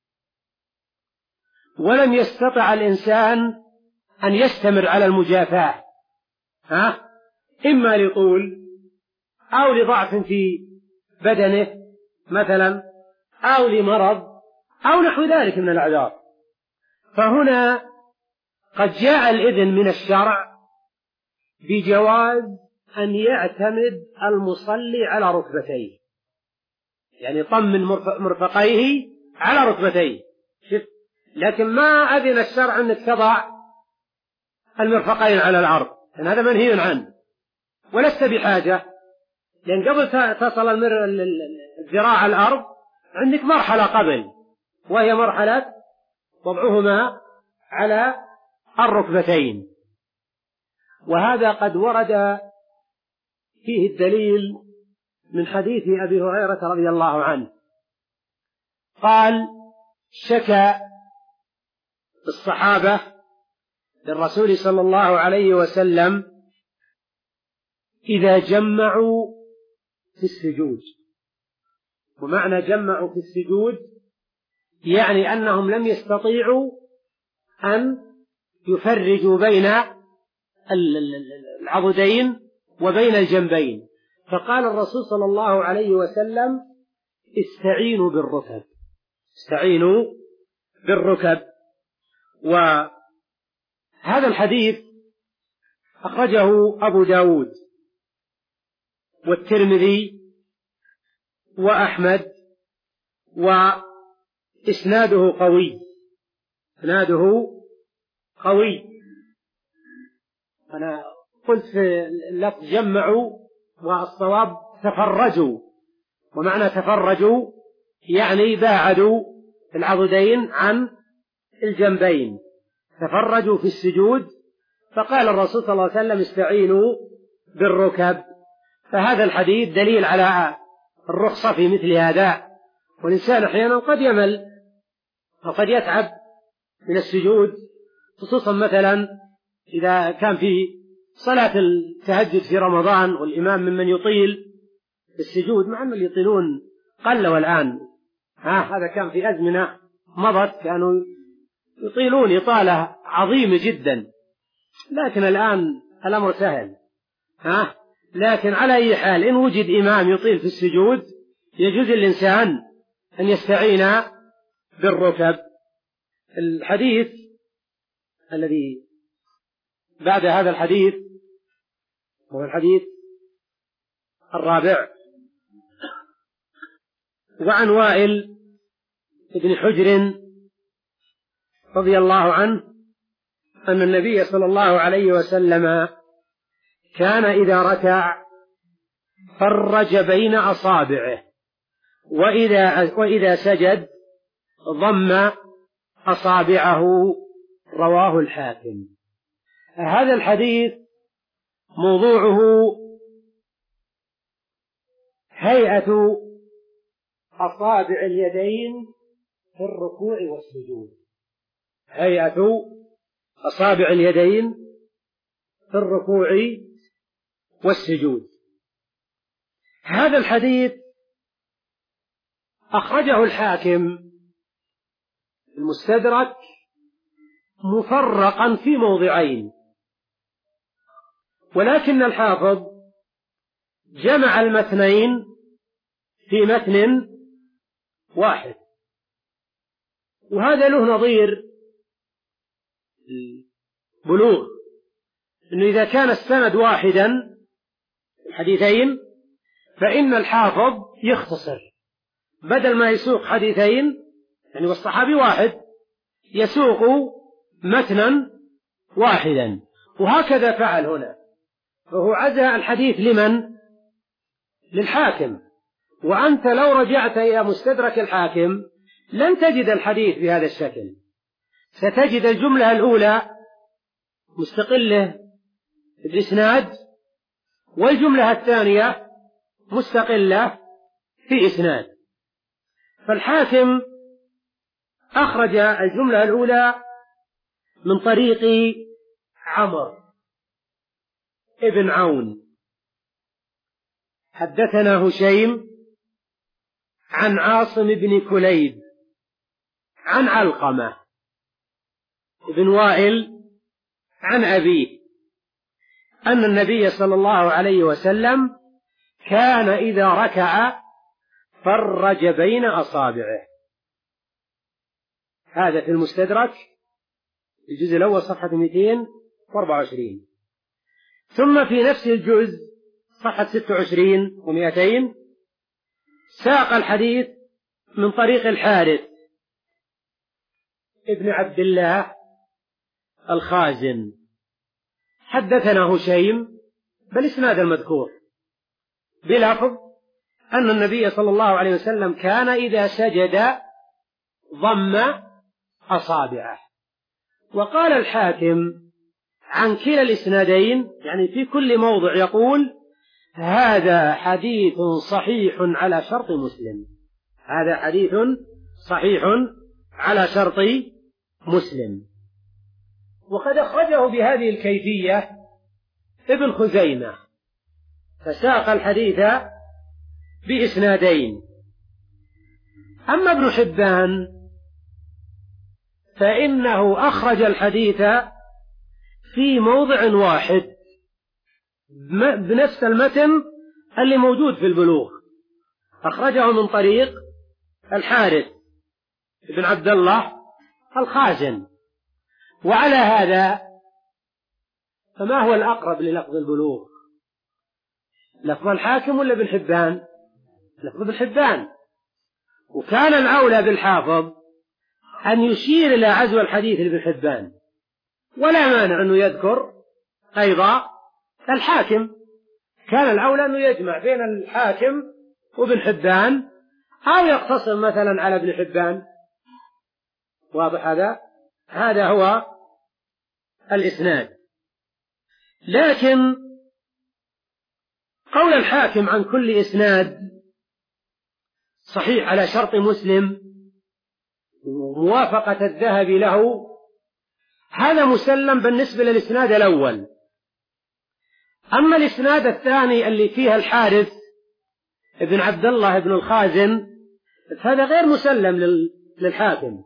ولم يستطع الإنسان أن يستمر على المجافاة، ها؟ إما لطول أو لضعف في بدنه مثلا أو لمرض أو نحو ذلك من الأعذار. فهنا قد جاء الإذن من الشرع بجواز أن يعتمد المصلي على ركبتيه، يعني طمن مرفقيه على ركبتيه. لكن ما أذن الشرع أنك تضع المرفقين على الأرض، لأن هذا منهي عنه ولست بحاجة، لأن قبل تصل الذراع على الأرض عندك مرحلة قبل، وهي مرحلة وضعهما على الركبتين. وهذا قد ورد فيه الدليل من حديث أبي هريرة رضي الله عنه قال شكى الصحابة للرسول صلى الله عليه وسلم إذا جمعوا في السجود. ومعنى جمعوا في السجود يعني أنهم لم يستطيعوا أن يفرجوا بين العضدين وبين الجنبين، فقال الرسول صلى الله عليه وسلم استعينوا بالركب، استعينوا بالركب. وهذا الحديث أخرجه أبو داود والترمذي وأحمد، وإسناده قوي، إسناده قوي. أنا قلت في اللفظ جمعوا والصواب تفرجوا، ومعنى تفرجوا يعني باعدوا العضدين عن الجنبين، تفرجوا في السجود. فقال الرسول صلى الله عليه وسلم استعينوا بالركب. فهذا الحديث دليل على الرخصة في مثل هذا. والإنسان أحيانا قد يمل وقد يتعب من السجود، خصوصا مثلا إذا كان في صلاة التهجد في رمضان والإمام ممن يطيل السجود، مع أن اللي يطيلون قلوا الآن، ها هذا كان في أزمنة مضت كانوا يطيلون إطالة عظيمة جدا، لكن الآن الأمر سهل. ها لكن على أي حال إن وجد إمام يطيل في السجود يجوز الإنسان أن يستعين بالركب. الحديث الذي بعد هذا الحديث هو الحديث الرابع، وعن وائل بن حجر رضي الله عنه أن النبي صلى الله عليه وسلم كان إذا ركع فرج بين أصابعه، وإذا, وإذا سجد ضم أصابعه، رواه الحاكم. هذا الحديث موضوعه هيئة أصابع اليدين في الركوع والسجود، هيئة أصابع اليدين في الركوع والسجود. هذا الحديث أخرجه الحاكم المستدرك مفرقا في موضعين، ولكن الحافظ جمع المتنين في متن واحد، وهذا له نظير البلوغ، إنه إذا كان السند واحدا الحديثين فإن الحافظ يختصر، بدل ما يسوق حديثين يعني والصحابي واحد يسوق متنا واحدا، وهكذا فعل هنا، فهو عزى الحديث لمن؟ للحاكم. وأنت لو رجعت إلى مستدرك الحاكم لن تجد الحديث بهذا الشكل، ستجد الجملة الأولى مستقلة بالإسناد، والجملة الثانية مستقلة في إسناد. فالحاكم أخرج الجملة الأولى من طريق عمرو ابن عون حدثنا هشيم عن عاصم بن كليب عن علقمة بن وائل عن أبيه أن النبي صلى الله عليه وسلم كان إذا ركع فرج بين أصابعه. هذا في المستدرك الجزء الأول صفحة مئتين وأربعة وعشرين. ثم في نفس الجزء صفحة ستة وعشرين ومئتين ساق الحديث من طريق الحارث ابن عبد الله الخازن حدثنا هشيم بالإسناد المذكور بلفظ أن النبي صلى الله عليه وسلم كان إذا سجد ضم أصابعه. وقال الحاكم عن كلا الإسنادين يعني في كل موضع يقول هذا حديث صحيح على شرط مسلم، هذا حديث صحيح على شرط مسلم. وقد أخرجه بهذه الكيفية ابن خزيمة فساق الحديث بإسنادين. أما ابن حبان فإنه أخرج الحديث في موضع واحد بنفس المتن اللي موجود في البلوغ، أخرجه من طريق الحارث بن عبد الله الخازن. وعلى هذا فما هو الأقرب للفظ البلوغ؟ لفظ الحاكم ولا ابن حبان؟ لفظ ابن حبان. وكان الأولى بالحافظ أن يشير إلى عزو الحديث لابن حبان، ولا مانع أنه يذكر أيضا الحاكم، كان الأولى أنه يجمع بين الحاكم وابن حبان أو يقتصر مثلا على ابن حبان. واضح هذا؟ هذا هو الإسناد. لكن قول الحاكم عن كل إسناد صحيح على شرط مسلم وموافقة الذهبي له، هذا مسلم بالنسبة للإسناد الأول. أما الإسناد الثاني اللي فيها الحارث ابن عبد الله ابن الخازن، هذا غير مسلم للحاكم،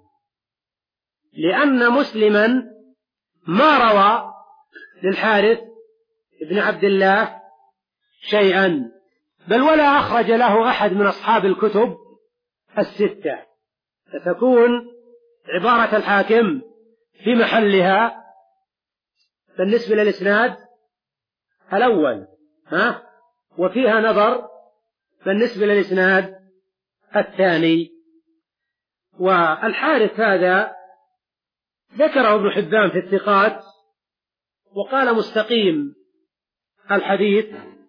لأن مسلما ما روى للحارث ابن عبد الله شيئا، بل ولا أخرج له أحد من أصحاب الكتب الستة، فتكون عبارة الحاكم في محلها بالنسبة للإسناد الأول، ها؟ وفيها نظر بالنسبة للإسناد الثاني. والحارث هذا ذكره ابن حبان في الثقات وقال مستقيم الحديث،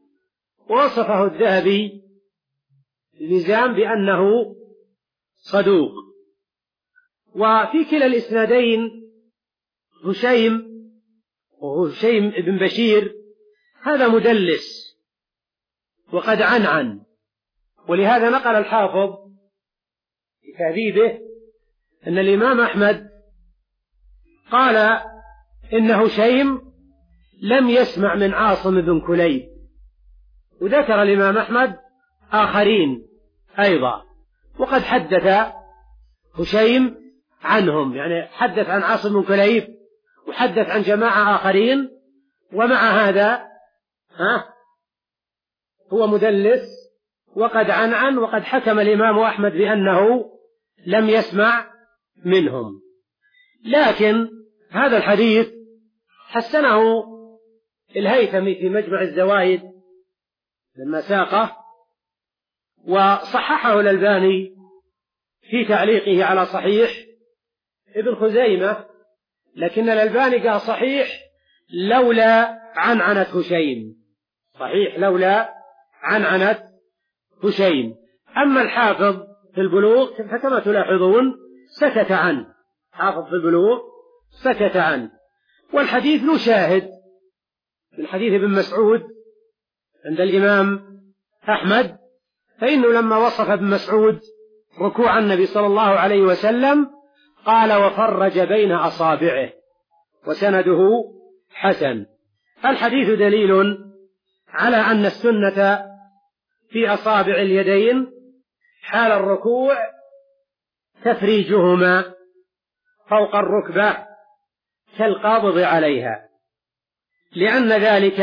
ووصفه الذهبي الميزان بأنه صدوق. وفي كلا الإسنادين هشيم وهشيم بن بشير هذا مدلس وقد عنعن، ولهذا نقل الحافظ في تهذيبه أن الإمام أحمد قال إن هشيم لم يسمع من عاصم بن كليب، وذكر الإمام أحمد آخرين أيضا، وقد حدث هشيم عنهم، يعني حدث عن عاصم بن كليب وحدث عن جماعة آخرين، ومع هذا ها هو مدلس وقد عنعن، وقد حكم الإمام أحمد بأنه لم يسمع منهم. لكن هذا الحديث حسنه الهيثمي في مجمع الزوائد لما ساقه، وصححه الألباني في تعليقه على صحيح ابن خزيمة، لكن الألباني قال صحيح لولا عنعنة هشيم، صحيح لولا عنعنة هشيم. أما الحافظ في البلوغ فكما تلاحظون سكت عنه، حافظ في البلوغ سكت عنه. والحديث له شاهد من حديث ابن مسعود عند الإمام أحمد، فإنه لما وصف ابن مسعود ركوع النبي صلى الله عليه وسلم قال وفرج بين أصابعه، وسنده حسن. الحديث دليل على أن السنة في أصابع اليدين حال الركوع تفريجهما فوق الركبة كالقابض عليها، لأن ذلك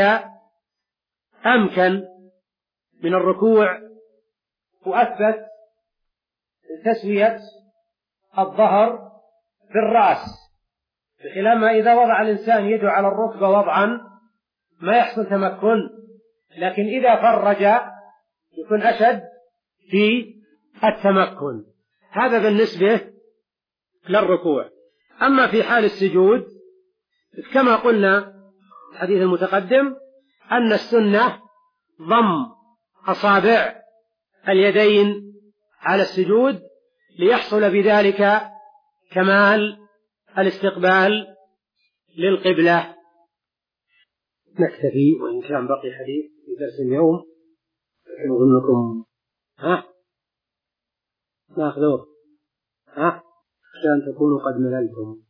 أمكن من الركوع وأثبت تسوية الظهر بالرأس، بخلاف ما إذا وضع الإنسان يده على الركبة وضعا ما يحصل تمكن، لكن إذا فرج يكون أشد في التمكن. هذا بالنسبة للركوع. أما في حال السجود كما قلنا الحديث المتقدم أن السنة ضم أصابع اليدين على السجود ليحصل بذلك كمال الاستقبال للقبلة. نكتفي وإن كان بقي حديث في درس اليوم أظنكم ها ناخذوه ها عشان تكونوا قد مللتم،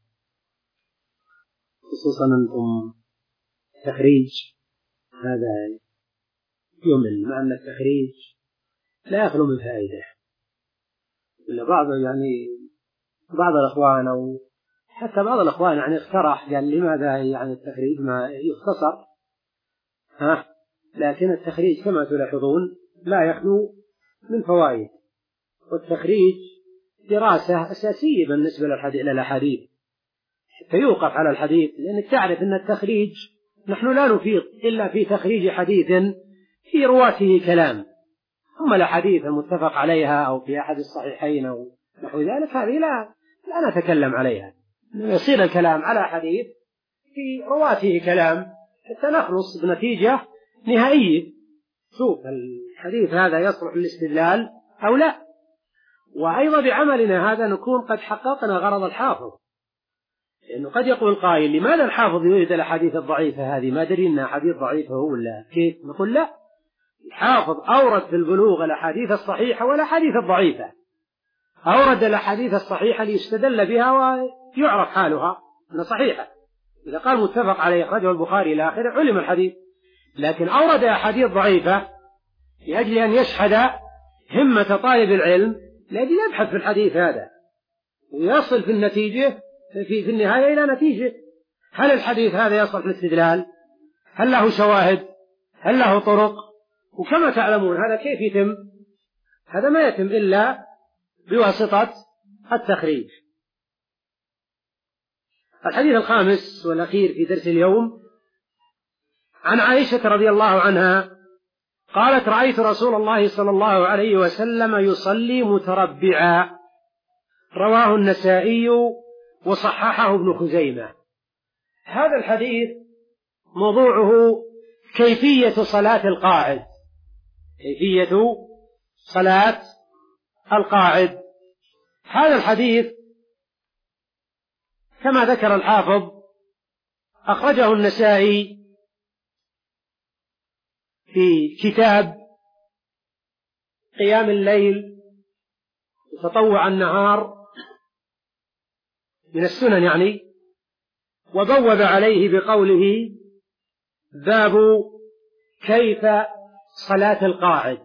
خصوصا أنتم تخريج هذا يمل، مع أن التخريج لا يخلو من فائدة. إلا بعض يعني بعض الأخوان أو حتى بعض الأخوان يعني اقترح قال لماذا يعني التخريج ما يختصر، ها لكن التخريج كما تلاحظون لا يخلو من فوائد، والتخريج دراسة أساسية بالنسبة للأحاديث حتى يوقف على الحديث، لأنك تعرف أن التخريج نحن لا نفيض إلا في تخريج حديث في رواته كلام، أما الأحاديث المتفق عليها أو في أحد الصحيحين أو نحو ذلك هذه لا لا نتكلم عليها، يصير الكلام على حديث في رواته كلام حتى نخلص بنتيجة نهائية، شوف الحديث هذا يصلح للاستدلال أو لا. وأيضا بعملنا هذا نكون قد حققنا غرض الحافظ، لأنه قد يقول قائل لماذا الحافظ يريد الأحاديث الضعيفة هذه، ما دري أنها حديث ضعيفة ولا كيف؟ نقول لا، الحافظ أورد في البلوغ الأحاديث الصحيحة والأحاديث الضعيفة. أورد الأحاديث الصحيحة ليستدل بها ويعرف حالها أنها صحيحة، إذا قال متفق عليه أخرجه البخاري إلى آخره علم الحديث. لكن أورد أحاديث ضعيفة لأجل أن يشحذ همة طالب العلم لأجل يبحث في الحديث هذا ويصل في النتيجة في, في النهاية إلى نتيجة. هل الحديث هذا يصلح للاستدلال؟ هل له شواهد؟ هل له طرق؟ وكما تعلمون هذا كيف يتم؟ هذا ما يتم إلا بواسطة التخريج. الحديث الخامس والأخير في درس اليوم عن عائشة رضي الله عنها قالت: رأيت رسول الله صلى الله عليه وسلم يصلي متربعا. رواه النسائي وصححه ابن خزيمة. هذا الحديث موضوعه كيفية صلاة القاعد، كيفية صلاة القاعد. هذا الحديث كما ذكر الحافظ أخرجه النسائي في كتاب قيام الليل وتطوع النهار من السنن يعني، وبوب عليه بقوله: باب كيف صلاة القاعد.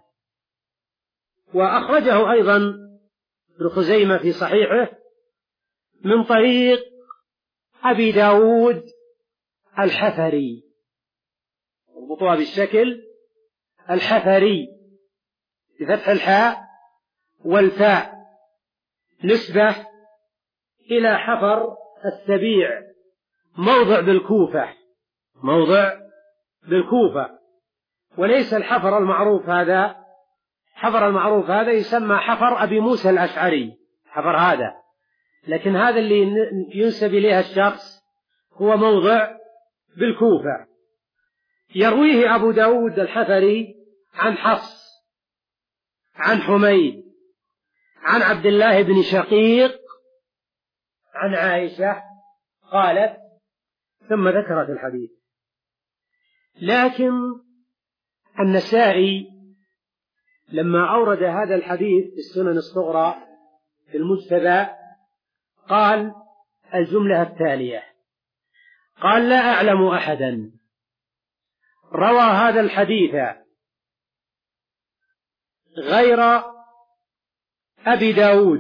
وأخرجه أيضا ابن خزيمة في صحيحه من طريق أبي داود الحفري، اربطوها بالشكل الحفري بفتح الحاء والفاء، نسبة إلى حفر السبيع، موضع بالكوفة، موضع بالكوفة. وليس الحفر المعروف هذا، حفر المعروف هذا يسمى حفر أبي موسى الأشعري، حفر هذا، لكن هذا اللي ينسب إليه الشخص هو موضع بالكوفة. يرويه أبو داود الحفري عن حفص عن حميد عن عبد الله بن شقيق عن عائشة قالت، ثم ذكرت الحديث. لكن النسائي لما أورد هذا الحديث في السنن الصغرى في المجتبى قال الجملة التالية: قال: لا أعلم أحدا روى هذا الحديث غير أبي داود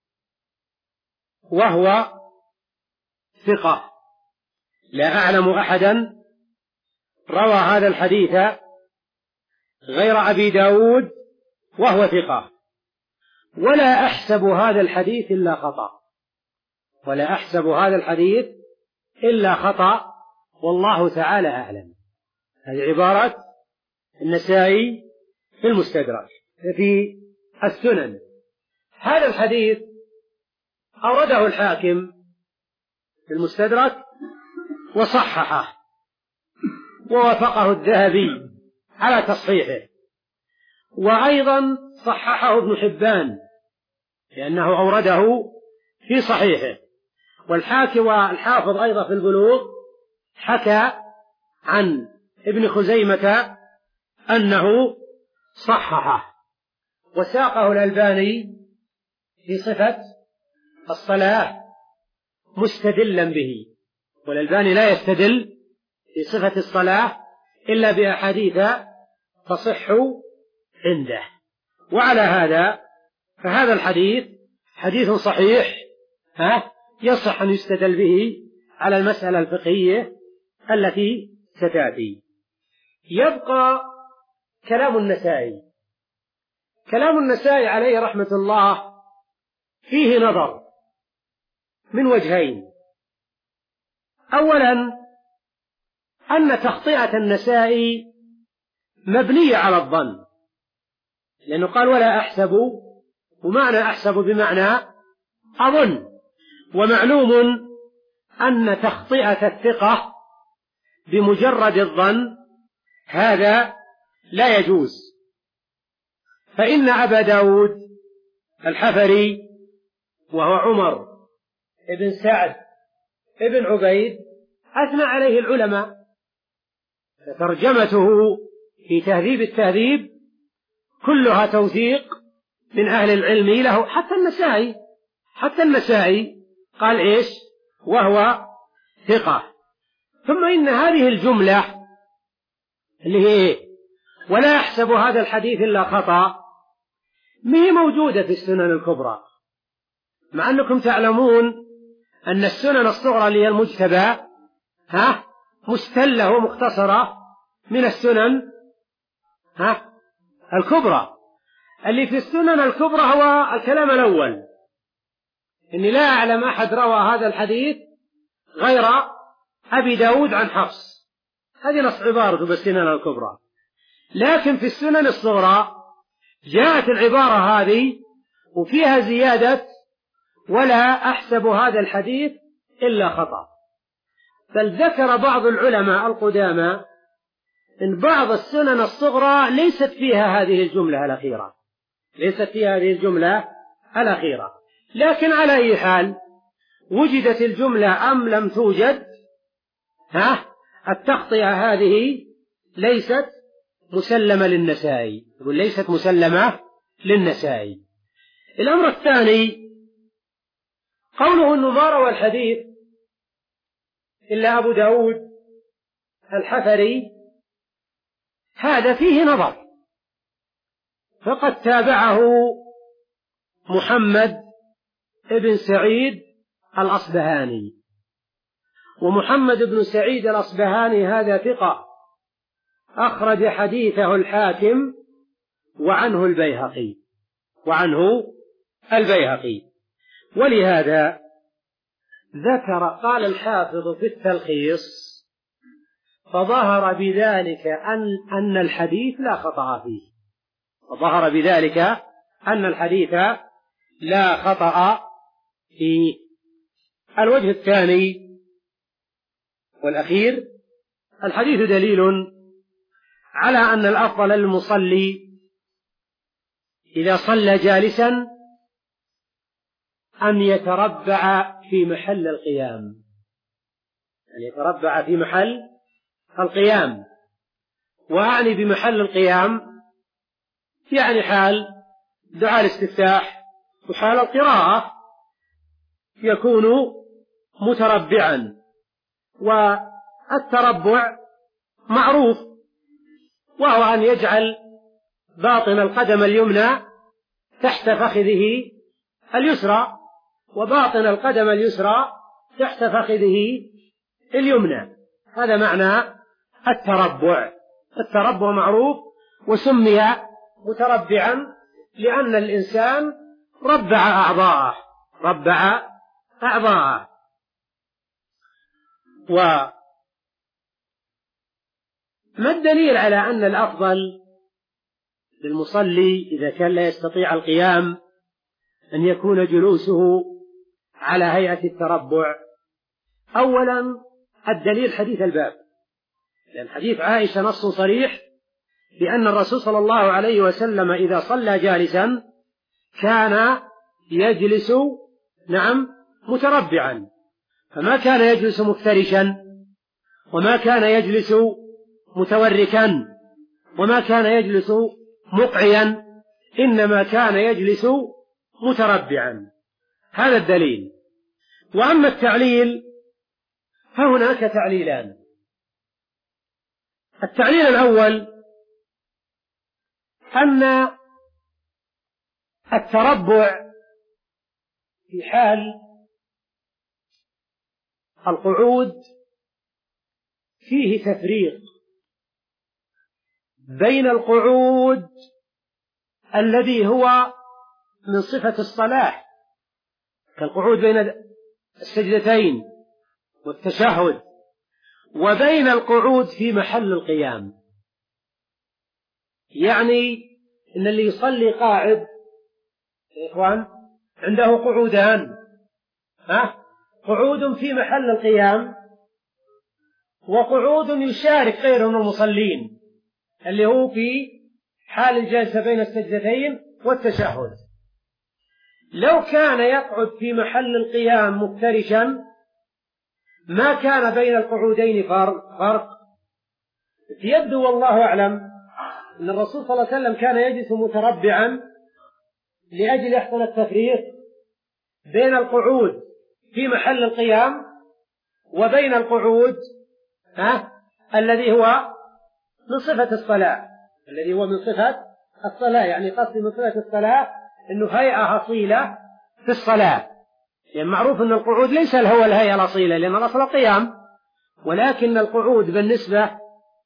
وهو ثقة. لا أعلم أحدا روى هذا الحديث غير أبي داود وهو ثقة، ولا أحسب هذا الحديث إلا خطأ، ولا أحسب هذا الحديث إلا خطأ، والله تعالى أعلم. هذه عبارة النسائي في المستدرك في السنن. هذا الحديث أورده الحاكم في المستدرك وصححه، ووافقه الذهبي على تصحيحه، وأيضا صححه ابن حبان لأنه أورده في صحيحه. والحاكم والحافظ أيضا في البلوغ حكى عن ابن خزيمة أنه صححه، وساقه الألباني في صفة الصلاة مستدلا به، والألباني لا يستدل في صفة الصلاة إلا بأحاديث تصح عنده. وعلى هذا فهذا الحديث حديث صحيح ها يصح أن يستدل به على المسألة الفقهية التي ستأتي. يبقى كلام النسائي. كلام النسائي عليه رحمة الله فيه نظر من وجهين: أولا أن تخطئة النسائي مبنية على الظن، لأنه قال ولا أحسب، ومعنى أحسب بمعنى أظن، ومعلوم أن تخطئة الثقة بمجرد الظن هذا لا يجوز. فإن أبا داود الحفري وهو عمر ابن سعد ابن عبيد أثنى عليه العلماء، فترجمته في تهذيب التهذيب كلها توثيق من أهل العلم له، حتى النسائي حتى النسائي قال إيش؟ وهو ثقة. ثم إن هذه الجملة اللي هي ولا يحسب هذا الحديث إلا خطأ ما هي موجودة في السنن الكبرى، مع أنكم تعلمون أن السنن الصغرى اللي هي المجتبى ها مستلة ومختصرة من السنن ها الكبرى. اللي في السنن الكبرى هو الكلام الأول، إني لا أعلم أحد روى هذا الحديث غير أبي داود عن حفص، هذه نص عبارته بالسنن الكبرى. لكن في السنن الصغرى جاءت العبارة هذه وفيها زيادة ولا أحسب هذا الحديث إلا خطأ. بل ذكر بعض العلماء القدامى إن بعض السنن الصغرى ليست فيها هذه الجملة الأخيرة ليست فيها هذه الجملة الأخيرة لكن على أي حال وجدت الجملة أم لم توجد، ها التخطئة هذه ليست مسلمة للنسائي، يقول ليست مسلمة للنسائي. الأمر الثاني قوله أنه ما روى الحديث إلا أبو داود الحفري، هذا فيه نظر، فقد تابعه محمد ابن سعيد الأصبهاني، ومحمد بن سعيد الأصبهاني هذا ثقة أخرج حديثه الحاكم وعنه البيهقي وعنه البيهقي ولهذا ذكر قال الحافظ في التلخيص فظهر بذلك أن, أن الحديث لا خطأ فيه فظهر بذلك أن الحديث لا خطأ فيه. الوجه الثاني والأخير الحديث دليل على أن الأفضل للمصلي إذا صلى جالسا أن يتربع في محل القيام أن يتربع في محل القيام وأعني بمحل القيام يعني حال دعاء الاستفتاح وحال القراءة يكون متربعا. والتربع معروف وهو أن يجعل باطن القدم اليمنى تحت فخذه اليسرى وباطن القدم اليسرى تحت فخذه اليمنى، هذا معنى التربع. التربع معروف وسمي متربعا لأن الإنسان ربع أعضاءه ربع أعضاءه. وما الدليل على أن الأفضل للمصلي إذا كان لا يستطيع القيام أن يكون جلوسه على هيئة التربع؟ أولا الدليل حديث الباب، لأن حديث عائشة نص صريح بأن الرسول صلى الله عليه وسلم إذا صلى جالسا كان يجلس نعم متربعا، فما كان يجلس مفترشا وما كان يجلس متوركا وما كان يجلس مقعيا، إنما كان يجلس متربعا. هذا الدليل. وأما التعليل فهناك تعليلان. التعليل الأول أن التربع في حال القعود فيه تفريق بين القعود الذي هو من صفة الصلاة كالقعود بين السجدتين والتشهد، وبين القعود في محل القيام. يعني إن اللي يصلي قاعد يا إخوان عنده قعودان، ها قعود في محل القيام وقعود يشارك غيره من المصلين اللي هو في حال الجلسة بين السجدتين والتشهد. لو كان يقعد في محل القيام مفترشا ما كان بين القعودين فرق, فرق. يبدو والله أعلم أن الرسول صلى الله عليه وسلم كان يجلس متربعا لأجل يحصل التفريق بين القعود في محل القيام وبين القعود ها الذي هو من صفة الصلاة، الذي هو من صفة الصلاة، يعني قصد من صفة الصلاة أنه هيئة أصيلة في الصلاة. يعني معروف أن القعود ليس هو الهيئة الأصيلة لأن الأصل القيام، ولكن القعود بالنسبة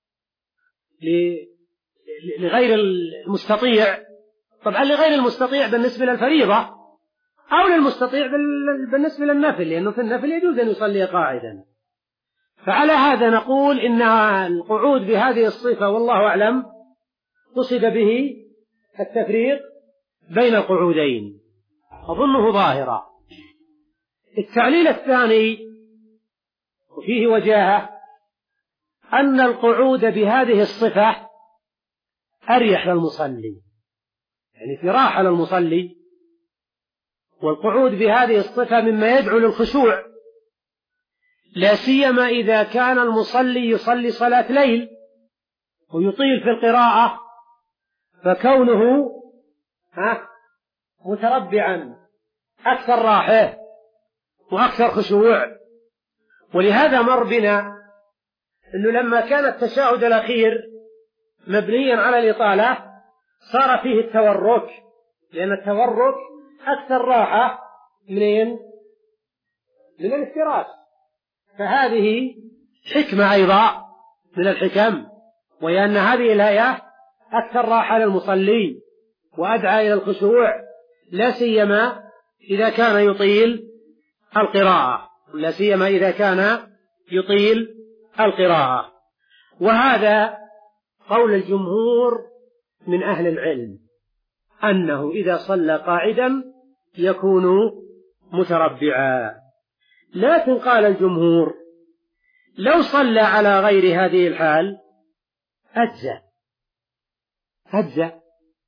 لغير المستطيع، طبعا لغير المستطيع بالنسبة للفريضة أو للمستطيع بالنسبة للنفل، لأنه في النفل يجوز أن يصلي قاعدا. فعلى هذا نقول إن القعود بهذه الصفة والله أعلم قصد به التفريق بين القعودين، أظنه ظاهرا. التعليل الثاني وفيه وجاهة أن القعود بهذه الصفة أريح للمصلي، يعني في راحة للمصلي، والقعود بهذه الصفة مما يدعو للخشوع، لا سيما إذا كان المصلي يصلي صلاة ليل ويطيل في القراءة، فكونه ها متربعا أكثر راحة وأكثر خشوع. ولهذا مر بنا أنه لما كان التشهد الأخير مبنيا على الإطالة صار فيه التورك، لأن التورك أكثر راحة منين؟ من الافتراش. فهذه حكمة أيضا من الحكم، وهي أن هذه الآية أكثر راحة للمصلي وأدعى إلى الخشوع، لا سيما إذا كان يطيل القراءة، لا سيما إذا كان يطيل القراءة. وهذا قول الجمهور من أهل العلم أنه إذا صلى قاعدا يكون متربعا. لكن قال الجمهور لو صلى على غير هذه الحال أجزأ أجزأ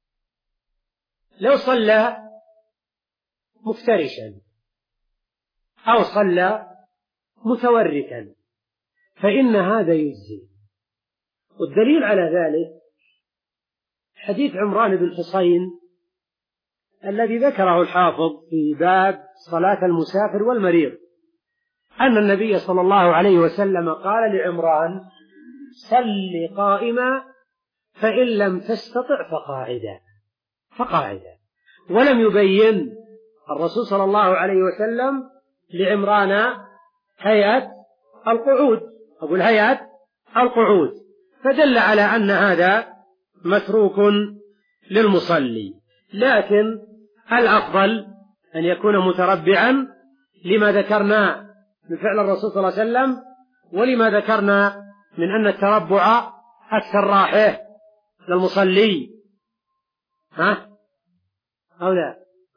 لو صلى مفترشا أو صلى متوركا فإن هذا يجزي. والدليل على ذلك حديث عمران بن حصين الذي ذكره الحافظ في باب صلاة المسافر والمريض، أن النبي صلى الله عليه وسلم قال لعمران صل قائما فإن لم تستطع فقاعدا فقاعدا ولم يبين الرسول صلى الله عليه وسلم لعمران هيئة القعود، أقول هيئة القعود، فدل على أن هذا متروك للمصلي. لكن الأفضل أن يكون متربعا لما ذكرنا من فعل الرسول صلى الله عليه وسلم، ولما ذكرنا من أن التربع أكثر راحة للمصلي. ها أو لا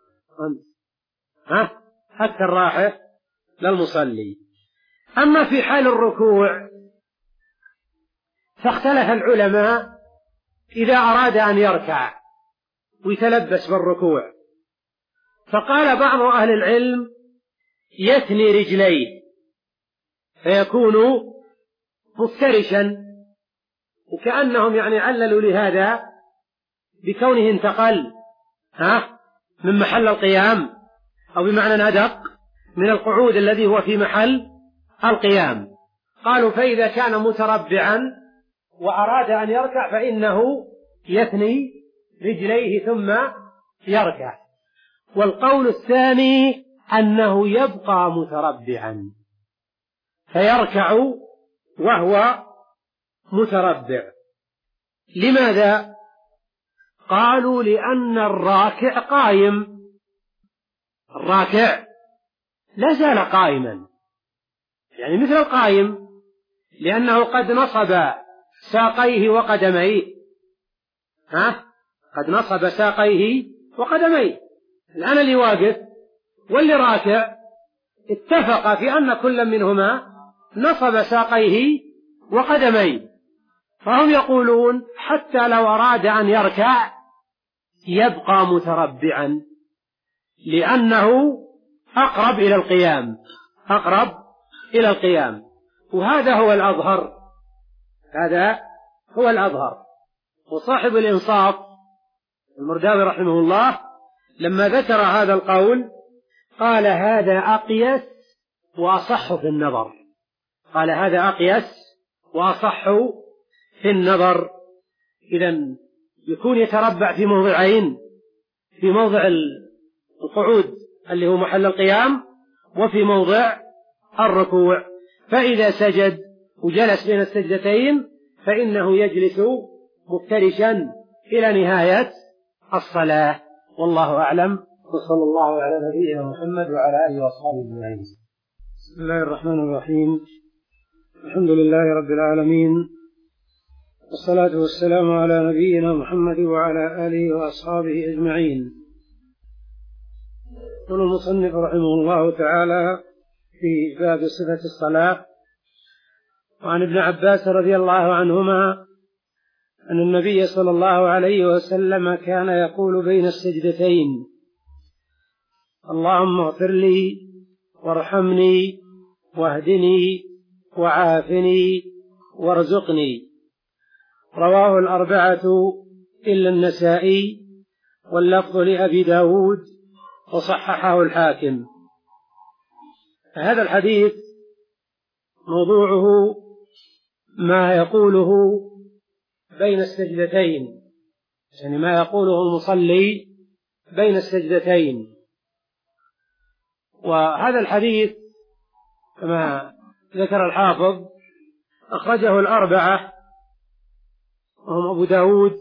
ها أكثر راحة للمصلي. أما في حال الركوع فاختلف العلماء إذا أراد أن يركع ويتلبس بالركوع، فقال بعض أهل العلم يثني رجليه فيكون مفترشا، وكأنهم يعني عللوا لهذا بكونه انتقل ها من محل القيام أو بمعنى أدق من القعود الذي هو في محل القيام. قالوا فإذا كان متربعا وأراد أن يركع فإنه يثني رجليه ثم يركع. والقول الثاني أنه يبقى متربعا فيركع وهو متربع. لماذا؟ قالوا لأن الراكع قائم، الراكع لا زال قائما، يعني مثل القائم، لأنه قد نصب ساقيه وقدميه ها قد نصب ساقيه وقدميه. الآن اللي واقف واللي راكع اتفق في أن كل منهما نصب ساقيه وقدميه، فهم يقولون حتى لو أراد أن يركع يبقى متربعا لأنه أقرب إلى القيام أقرب إلى القيام. وهذا هو الأظهر هذا هو الأظهر وصاحب الإنصاف المرداوي رحمه الله لما ذكر هذا القول قال هذا أقيس وأصح في النظر، قال هذا أقيس وأصح في النظر. إذن يكون يتربع في موضعين، في موضع القعود اللي هو محل القيام وفي موضع الركوع، فإذا سجد وجلس بين السجدتين فإنه يجلس مفترشا إلى نهاية الصلاة. والله أعلم، وصلى الله على نبينا محمد وعلى آله وأصحابه أجمعين. بسم الله الرحمن الرحيم، الحمد لله رب العالمين، والصلاة والسلام على نبينا محمد وعلى آله وأصحابه أجمعين. يقول المصنف رحمه الله تعالى في باب صفة الصلاة: وعن ابن عباس رضي الله عنهما أن النبي صلى الله عليه وسلم كان يقول بين السجدتين: اللهم اغفر لي وارحمني واهدني وعافني وارزقني. رواه الأربعة إلا النسائي، واللفظ لأبي داود، وصححه الحاكم. هذا الحديث موضوعه ما يقوله بين السجدتين، يعني ما يقوله المصلي بين السجدتين. وهذا الحديث كما ذكر الحافظ أخرجه الأربعة وهم أبو داود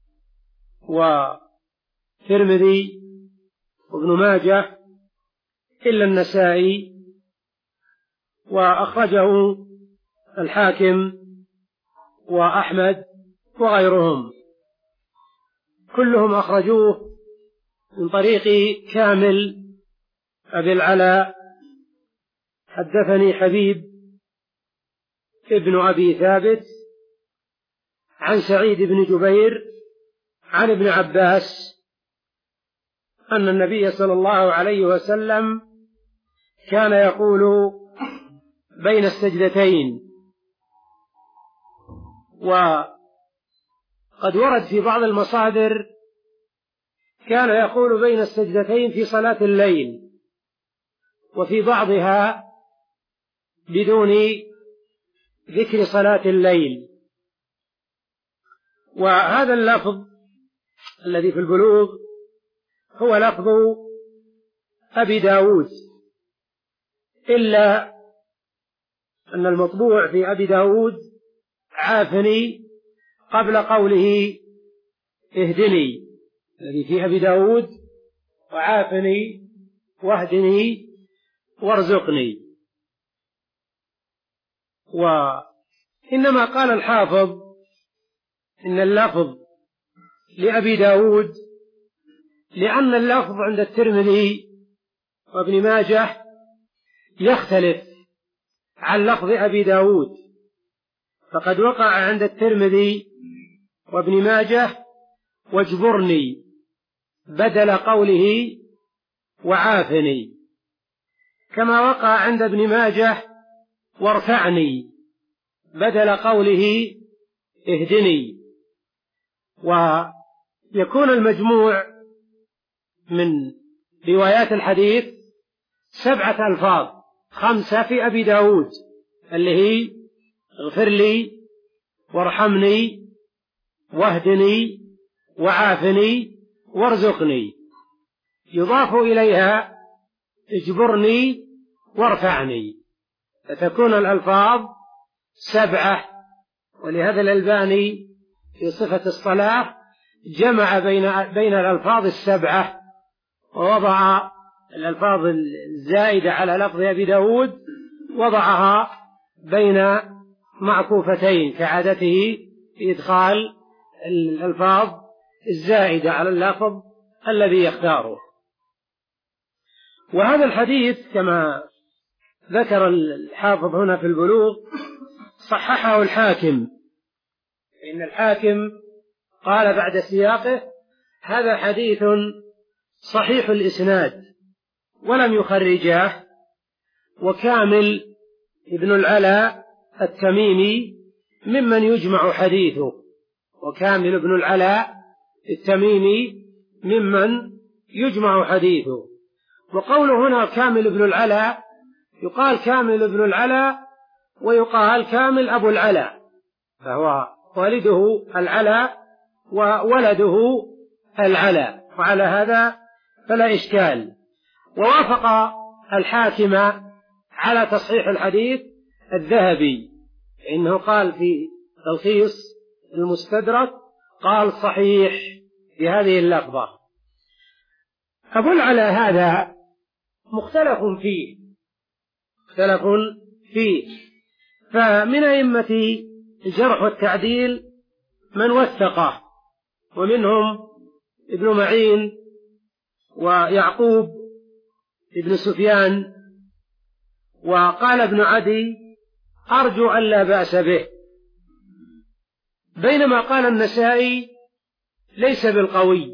وترمذي وابن ماجه إلا النسائي، وأخرجه الحاكم وأحمد وغيرهم، كلهم أخرجوه من طريق كامل أبي العلاء. حدثني حبيب ابن أبي ثابت عن سعيد بن جبير عن ابن عباس أن النبي صلى الله عليه وسلم كان يقول بين السجدتين. وقد ورد في بعض المصادر كان يقول بين السجدتين في صلاة الليل، وفي بعضها بدون ذكر صلاة الليل. وهذا اللفظ الذي في البلوغ هو لفظ أبي داود، إلا أن المطبوع في أبي داود عافني قبل قوله اهدني، الذي في أبي داود وعافني واهدني وارزقني. وإنما قال الحافظ إن اللفظ لأبي داود لأن اللفظ عند الترمذي وابن ماجه يختلف عن لفظ أبي داود، فقد وقع عند الترمذي وابن ماجه واجبرني بدل قوله وعافني، كما وقع عند ابن ماجه وارفعني بدل قوله اهدني. ويكون المجموع من روايات الحديث سبعة ألفاظ، خمسة في أبي داود اللي هي اغفر لي وارحمني واهدني وعافني وارزقني، يضاف إليها اجبرني وارفعني، فتكون الألفاظ سبعة. ولهذا الألباني في صفة الصلاة جمع بين بين الألفاظ السبعة، ووضع الألفاظ الزائدة على لفظ أبي داود وضعها بين معكوفتين كعادته في إدخال الألفاظ الزائدة على اللفظ الذي يختاره. وهذا الحديث كما ذكر الحافظ هنا في البلوغ صححه الحاكم، إن الحاكم قال بعد سياقه هذا حديث صحيح الإسناد ولم يخرجاه. وكامل ابن العلاء التميمي ممن يجمع حديثه، وكامل بن العلاء التميمي ممن يجمع حديثه. وقوله هنا كامل بن العلاء يقال كامل بن العلاء ويقال كامل أبو العلاء، فهو والده العلاء وولده العلاء، وعلى هذا فلا إشكال. ووافق الحاكم على تصحيح الحديث الذهبي، إنه قال في تلخيص المستدرك قال صحيح بهذه اللفظة. أبو العلاء هذا مختلف فيه مختلف فيه فمن أئمة الجرح والتعديل من وثقه، ومنهم ابن معين ويعقوب ابن سفيان. وقال ابن عدي أرجو أن لا بأس به، بينما قال النسائي ليس بالقوي.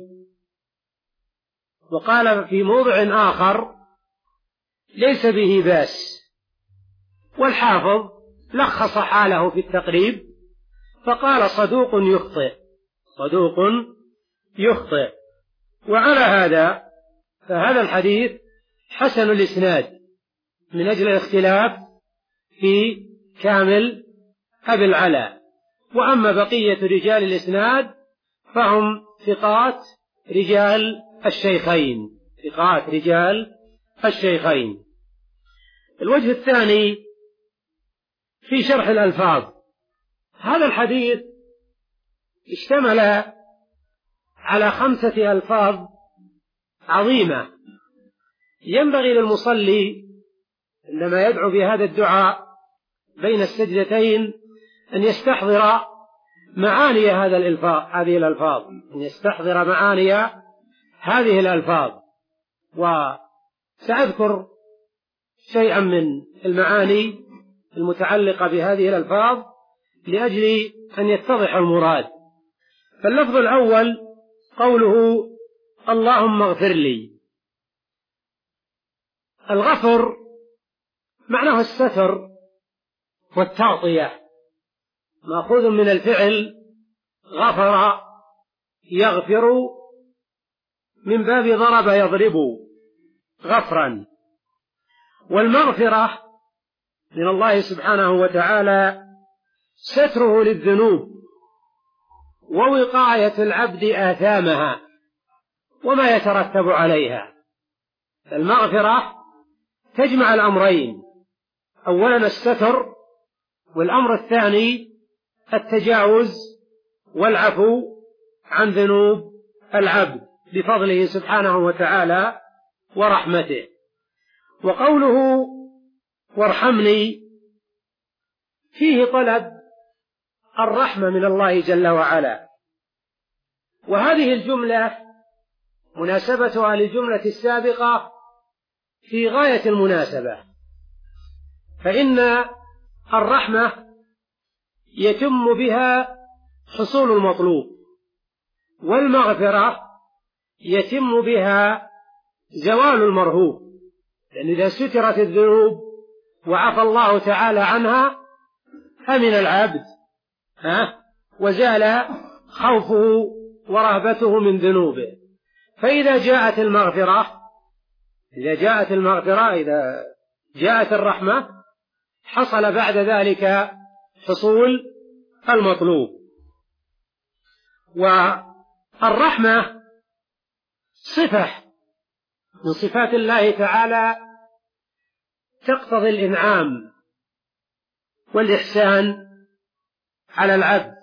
وقال في موضع آخر ليس به بأس. والحافظ لخص حاله في التقريب فقال صدوق يخطئ صدوق يخطئ. وعلى هذا فهذا الحديث حسن الإسناد من أجل الاختلاف في كامل أبي العلاء. وأما بقية رجال الإسناد فهم ثقات رجال الشيخين ثقات رجال الشيخين. الوجه الثاني في شرح الألفاظ. هذا الحديث اشتمل على خمسة ألفاظ عظيمة، ينبغي للمصلي عندما يدعو بهذا الدعاء بين السجدتين أن يستحضر معاني هذا الألفاظ هذه الألفاظ أن يستحضر معاني هذه الألفاظ. وسأذكر شيئا من المعاني المتعلقة بهذه الألفاظ لأجل أن يتضح المراد. فاللفظ الأول قوله اللهم اغفر لي. الغفر معناه الستر والتغطية، مأخوذ من الفعل غفر يغفر من باب ضرب يضرب غفرا. والمغفرة من الله سبحانه وتعالى ستره للذنوب ووقاية العبد آثامها وما يترتب عليها. المغفرة تجمع الأمرين، أولا الستر، والأمر الثاني التجاوز والعفو عن ذنوب العبد بفضله سبحانه وتعالى ورحمته. وقوله وارحمني فيه طلب الرحمة من الله جل وعلا. وهذه الجملة مناسبتها للجملة السابقة في غاية المناسبة، فإن الرحمة يتم بها حصول المطلوب، والمغفرة يتم بها زوال المرهوب، لأن إذا سترت الذنوب وعفى الله تعالى عنها أمن العبد ها وزال خوفه ورهبته من ذنوبه. فإذا جاءت المغفرة إذا جاءت المغفرة إذا جاءت الرحمة حصل بعد ذلك حصول المطلوب. والرحمة صفة من صفات الله تعالى تقتضي الإنعام والإحسان على العبد.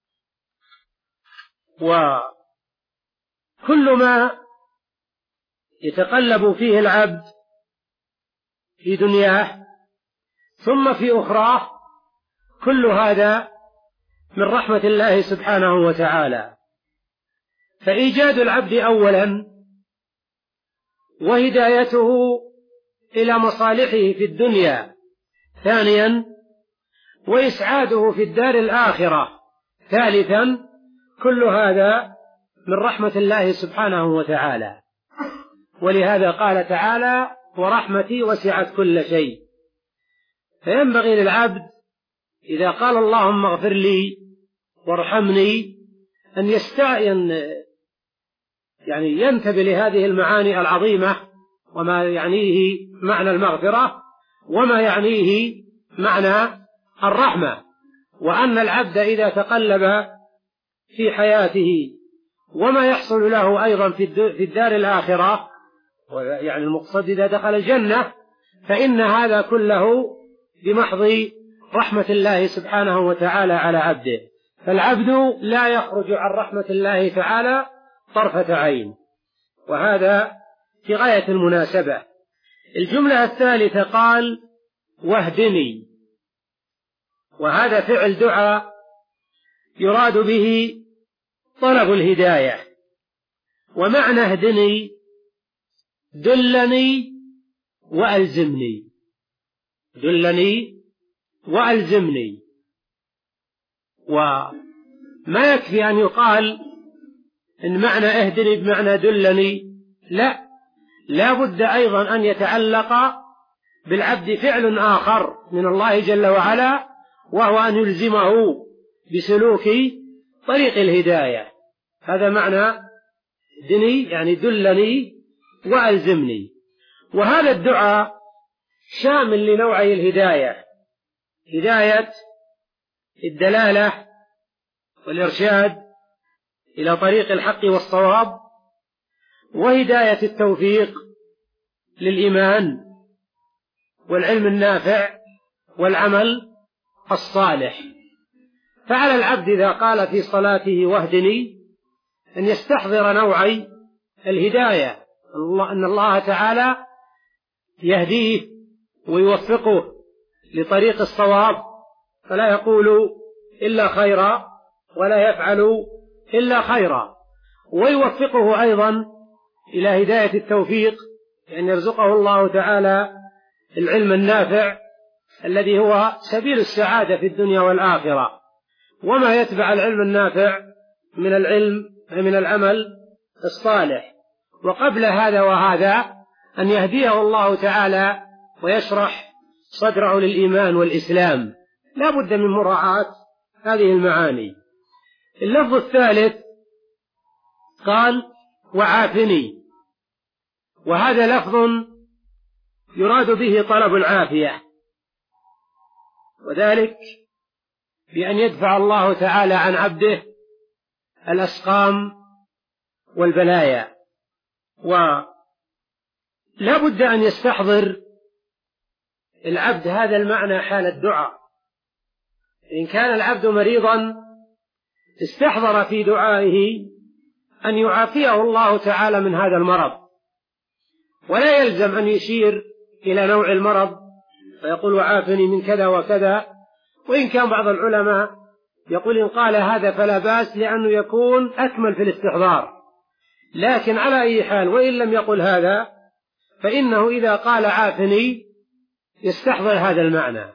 وكل ما يتقلب فيه العبد في دنياه ثم في أخراه كل هذا من رحمة الله سبحانه وتعالى. فإيجاد العبد أولا وهدايته إلى مصالحه في الدنيا ثانيا وإسعاده في الدار الآخرة ثالثا، كل هذا من رحمة الله سبحانه وتعالى. ولهذا قال تعالى ورحمتي وسعت كل شيء. فينبغي للعبد إذا قال اللهم اغفر لي وارحمني أن يستعين يعني ينتبه لهذه المعاني العظيمة، وما يعنيه معنى المغفرة، وما يعنيه معنى الرحمة، وأن العبد إذا تقلب في حياته وما يحصل له أيضا في الدار الآخرة، يعني المقصد إذا دخل الجنة، فإن هذا كله بمحض رحمة الله سبحانه وتعالى على عبده. فالعبد لا يخرج عن رحمة الله تعالى طرفة عين، وهذا في غاية المناسبة. الجملة الثالثة قال واهدني، وهذا فعل دعاء يراد به طلب الهداية. ومعنى اهدني دلني وألزمني، دلني وألزمني. وما يكفي أن يقال إن معنى اهدني بمعنى دلني، لا، لا بد أيضا أن يتعلق بالعبد فعل آخر من الله جل وعلا، وهو أن يلزمه بسلوك طريق الهداية. هذا معنى اهدني، يعني دلني وألزمني. وهذا الدعاء شامل لنوعي الهداية: هداية الدلالة والإرشاد إلى طريق الحق والصواب، وهداية التوفيق للإيمان والعلم النافع والعمل الصالح. فعلى العبد إذا قال في صلاته واهدني أن يستحضر نوعي الهداية، أن الله تعالى يهديه ويوفقه لطريق الصواب، فلا يقول إلا خيرا ولا يفعل إلا خيرا، ويوفقه أيضا إلى هداية التوفيق، لأن يرزقه الله تعالى العلم النافع الذي هو سبيل السعادة في الدنيا والآخرة، وما يتبع العلم النافع من العلم من العمل الصالح. وقبل هذا وهذا أن يهديه الله تعالى ويشرح صدره للإيمان والإسلام، لا بد من مراعاة هذه المعاني. اللفظ الثالث قال وعافني، وهذا لفظ يراد به طلب العافية، وذلك بأن يدفع الله تعالى عن عبده الأسقام والبلايا. ولا بد أن يستحضر العبد هذا المعنى حال الدعاء. إن كان العبد مريضا استحضر في دعائه أن يعافيه الله تعالى من هذا المرض، ولا يلزم أن يشير إلى نوع المرض فيقول وعافني من كذا وكذا. وإن كان بعض العلماء يقول إن قال هذا فلا بأس، لأنه يكون أكمل في الاستحضار. لكن على أي حال وإن لم يقل هذا، فإنه إذا قال عافني يستحضر هذا المعنى.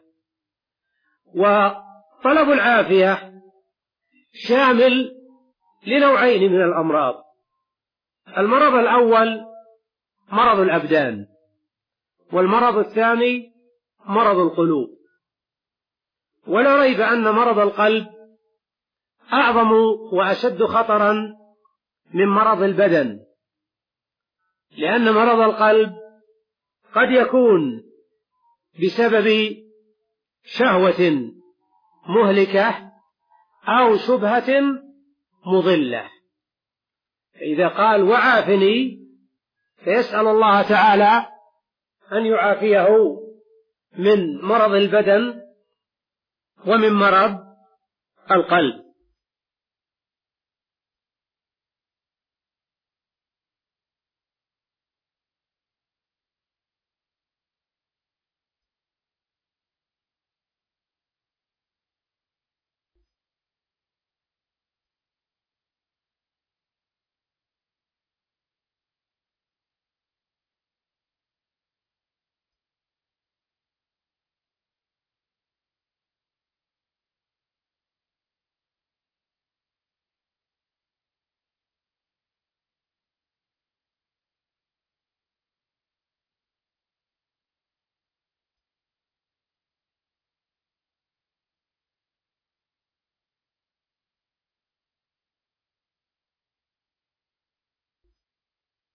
وطلب العافية شامل لنوعين من الأمراض: المرض الأول مرض الأبدان، والمرض الثاني مرض القلوب. ولا ريب أن مرض القلب أعظم وأشد خطرا من مرض البدن، لأن مرض القلب قد يكون بسبب شهوة مهلكة أو شبهة مضلة. فإذا قال وعافني فيسأل الله تعالى أن يعافيه من مرض البدن ومن مرض القلب.